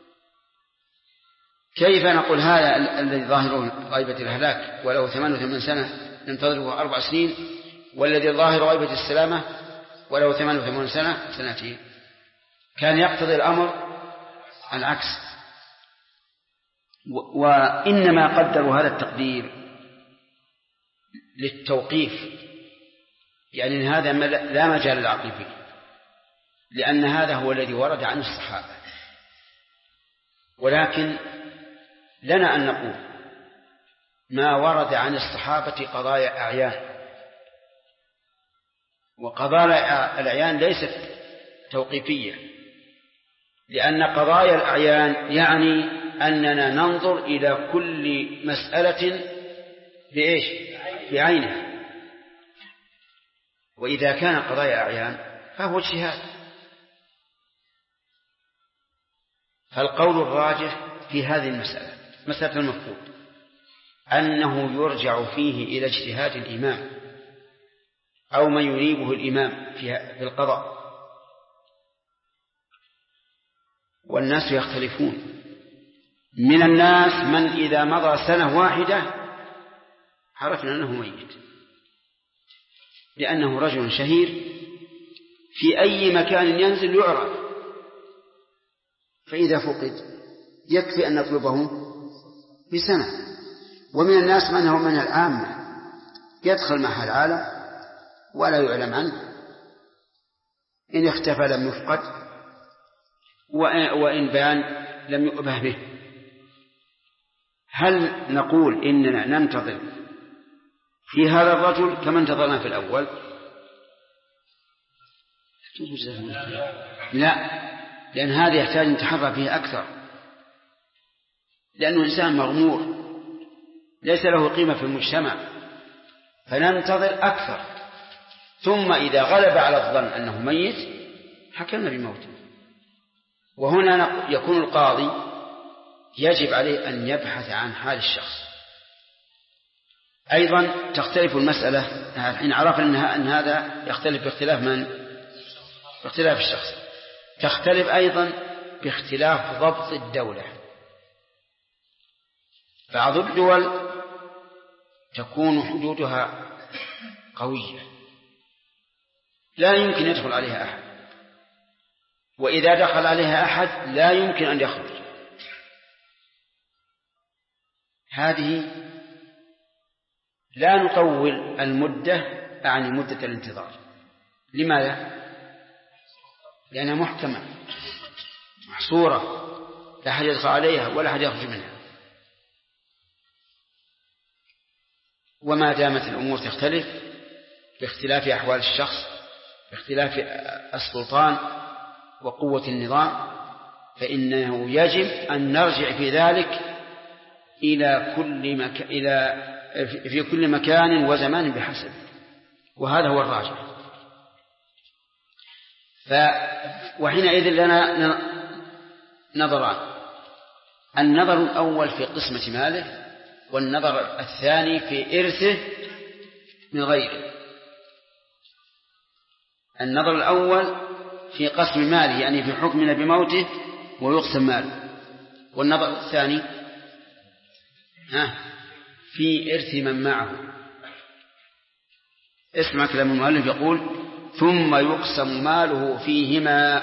كيف نقول هذا الذي ظاهر غيبة الهلاك وله 88 سنة ننتظره 4 سنين، والذي ظاهر غيبة السلامة وله 88 سنة 2 سنين؟ كان يقتضي الأمر العكس. وإنما قدروا هذا التقدير للتوقيف، يعني هذا لا مجال للعقل فيه، لأن هذا هو الذي ورد عن الصحابة. ولكن لنا أن نقول ما ورد عن الصحابة قضايا أعيان، وقضايا الأعيان ليست توقيفية، لأن قضايا الأعيان يعني أننا ننظر إلى كل مسألة بعينها، وإذا كان قضايا أعيان فهو اجتهاد. فالقول الراجح في هذه المسألة، مسألة المفقود، أنه يرجع فيه إلى اجتهاد الإمام أو من يريبه الإمام في القضاء. والناس يختلفون، من الناس من إذا مضى سنة واحدة عرفنا أنه ميت، لأنه رجل شهير في أي مكان ينزل يعرف، فإذا فقد يكفي أن نطلبه بسنة. ومن الناس من هو من العامة يدخل معها العالم ولا يعلم عنه، إن اختفى لم يفقد، وإن بان لم يؤبه به. هل نقول إننا ننتظر في هذا الرجل كما انتظرنا في الأول؟ لا، لأن هذا يحتاج أن نتحرى فيه أكثر، لأنه إنسان مغمور ليس له قيمة في المجتمع، فننتظر أكثر، ثم إذا غلب على الظن أنه ميت حكمنا بموته. وهنا يكون القاضي يجب عليه أن يبحث عن حال الشخص. أيضا تختلف المسألة، حين عرفنا أن هذا يختلف باختلاف باختلاف الشخص، تختلف أيضا باختلاف ضبط الدولة. بعض الدول تكون حدودها قوية لا يمكن يدخل عليها أحد، وإذا دخل عليها أحد لا يمكن أن يخرج. هذه لا نطول المدة عن مدة الانتظار. لماذا؟ لأنها محكمة محصورة، لا أحد يدخل عليها ولا أحد يخرج منها. وما دامت الأمور تختلف باختلاف أحوال الشخص، باختلاف السلطان وقوة النظام، فإنه يجب أن نرجع في ذلك في كل مكان وزمان بحسب، وهذا هو الراجح. وحينئذ لنا نظران: النظر الأول في قسمة ماله، والنظر الثاني في إرثه من غيره. النظر الأول في قسم ماله يعني في حكمنا بموته ويقسم ماله، والنظر الثاني في إرث من معه. اسمع كلام المؤلف يقول ثم يقسم ماله فيهما.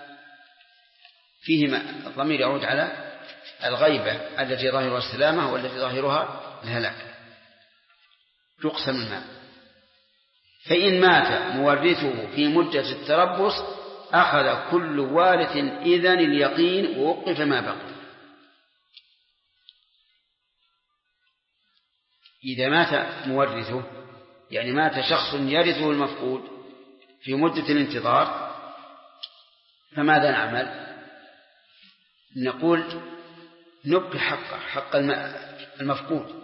الضمير يعود على الغيبة التي ظاهرها السلامة والتي ظاهرها الهلاك. يقسم المال. فإن مات مورثه في مدة التربص أخذ كل وارث إذن اليقين ووقف ما بقي. إذا مات مورثه يعني مات شخص يرثه المفقود في مدة الانتظار، فماذا نعمل؟ نقول نبقي حق المفقود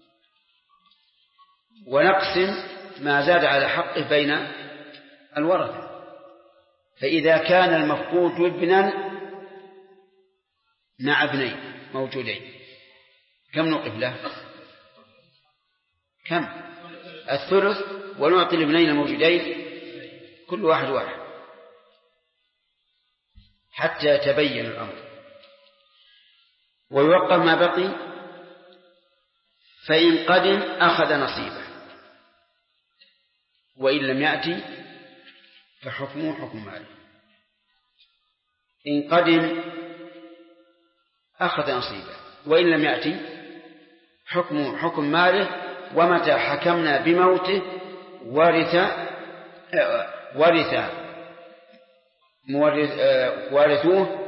ونقسم ما زاد على حقه بين الورثة. فإذا كان المفقود ابنا مع ابنين موجودين كم نوقف له؟ كم؟ الثلث، ونعطي الابنين الموجودين كل واحد حتى يتبين الأمر، ويوقف ما بقي. فإن قدم أخذ نصيبه، وإن لم يأتي فحكمه حكم ماله. إن قدم أخذ نصيبه، وإن لم يأتي حكمه حكم ماله. ومتى حكمنا بموته ورث وارثوه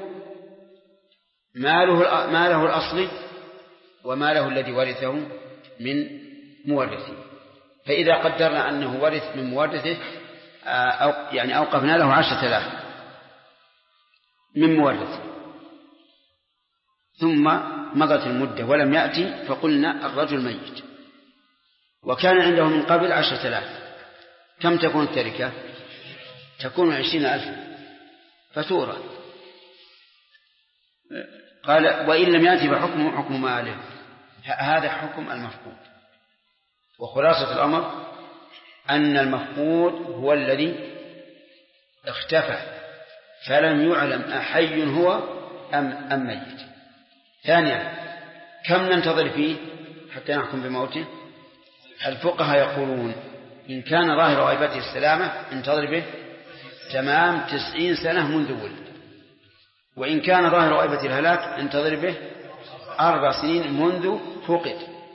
ماله الأصلي وماله الذي ورثه من مورثه. فإذا قدرنا أنه ورث من مورثه يعني أوقفنا له 10,000 من مورثه، ثم مضت المدة ولم يأتي، فقلنا الرجل ميت وكان عنده من قبل 10,000، كم تكون التركة؟ تكون 20,000 فتورة. قال وإن لم يأتي فحكمه حكم ماله. هذا حكم المفقود. وخلاصة الأمر أن المفقود هو الذي اختفى فلم يعلم أحي هو أم ميت. ثانيا، كم ننتظر فيه حتى نحكم بموته؟ الفقهاء يقولون إن كان ظاهر غيبته السلامة انتظر به تمام 90 سنة منذ ولد، وإن كان ظاهر غيبة الهلاك انتظر به 4 سنين منذ فقد.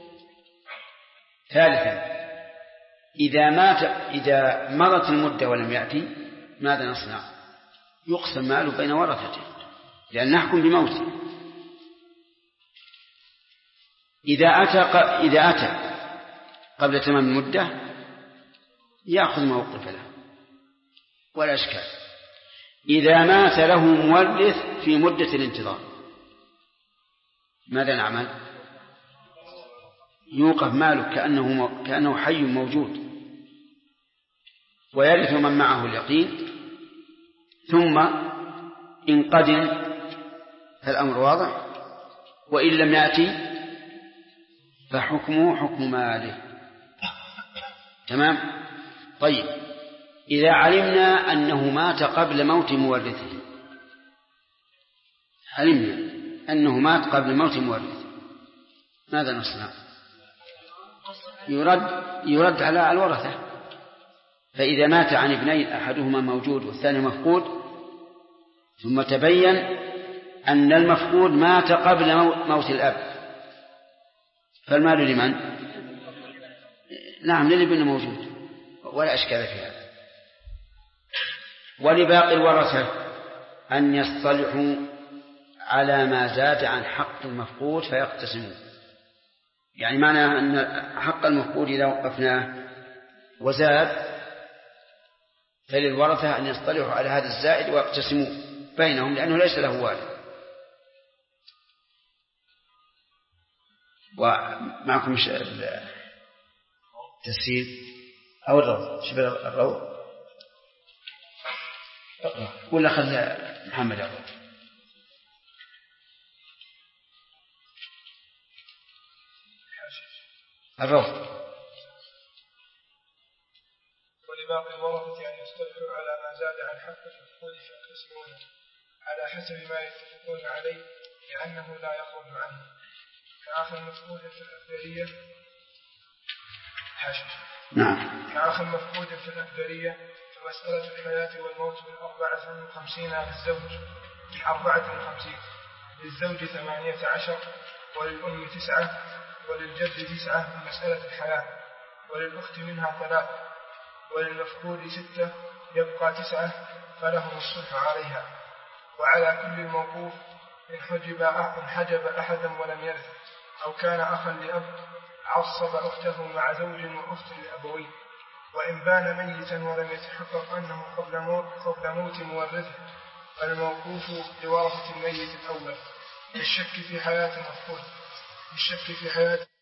ثالثا، إذا مضت المدة ولم يأتي ماذا نصنع؟ يقسم ماله بين ورثته لأن نحكم بموته. إذا أتى قبل تمام المدة يأخذ ما وقف له ولا إشكال. إذا مات له مورث في مدة الانتظار ماذا نعمل؟ يوقف ماله كأنه حي موجود ويرث من معه اليقين. ثم إن قدم فالأمر واضح، وإن لم يأتي فحكمه حكم ماله. تمام؟ طيب، إذا علمنا أنه مات قبل موت مورثه، علمنا أنه مات قبل موت مورثه، ماذا نصنع؟ يرد على الورثة. فإذا مات عن ابنين أحدهما موجود والثاني مفقود، ثم تبين أن المفقود مات قبل موت الأب، فالمال لمن؟ نعم للابن موجود ولا أشكال في هذا. ولباقي الورثة أن يصطلحوا على ما زاد عن حق المفقود فيقتسمون. يعني معنى أن حق المفقود إذا وقفناه وزاد فللورثة أن يصطلحوا على هذا الزائد ويقتسموا بينهم لأنه ليس له والد. ومعكم التسهيل أو الروض؟ شبه الروض ولا خذ محمد الروض؟ الرفض. ولباقي الورثة أن يصطلحوا على ما زاد عن حق المفقود فيقسمونه على حسب ما يتفقون عليه لأنه لا يخرج عنه. كأخ مفقود في الأكبرية نعم. كأخ مفقود في الأكبرية فمسألة الحياة والموت من 54 للزوج 18 وللأم 9 وللجد 9 في مسألة الحياة وللأخت منها 3 وللمفقود 6 يبقى 9 فلهم الصلح عليها. وعلى كل الموقوف إن حجب أحدا ولم يرث أو كان أخا لأب عصب أخته مع زوج وأخت لأبوين. وإن بان ميتا ولم يتحقق أنه قبل موت مورثه فالموقوف لورثة الميت الأول بالشك في حياة المفقود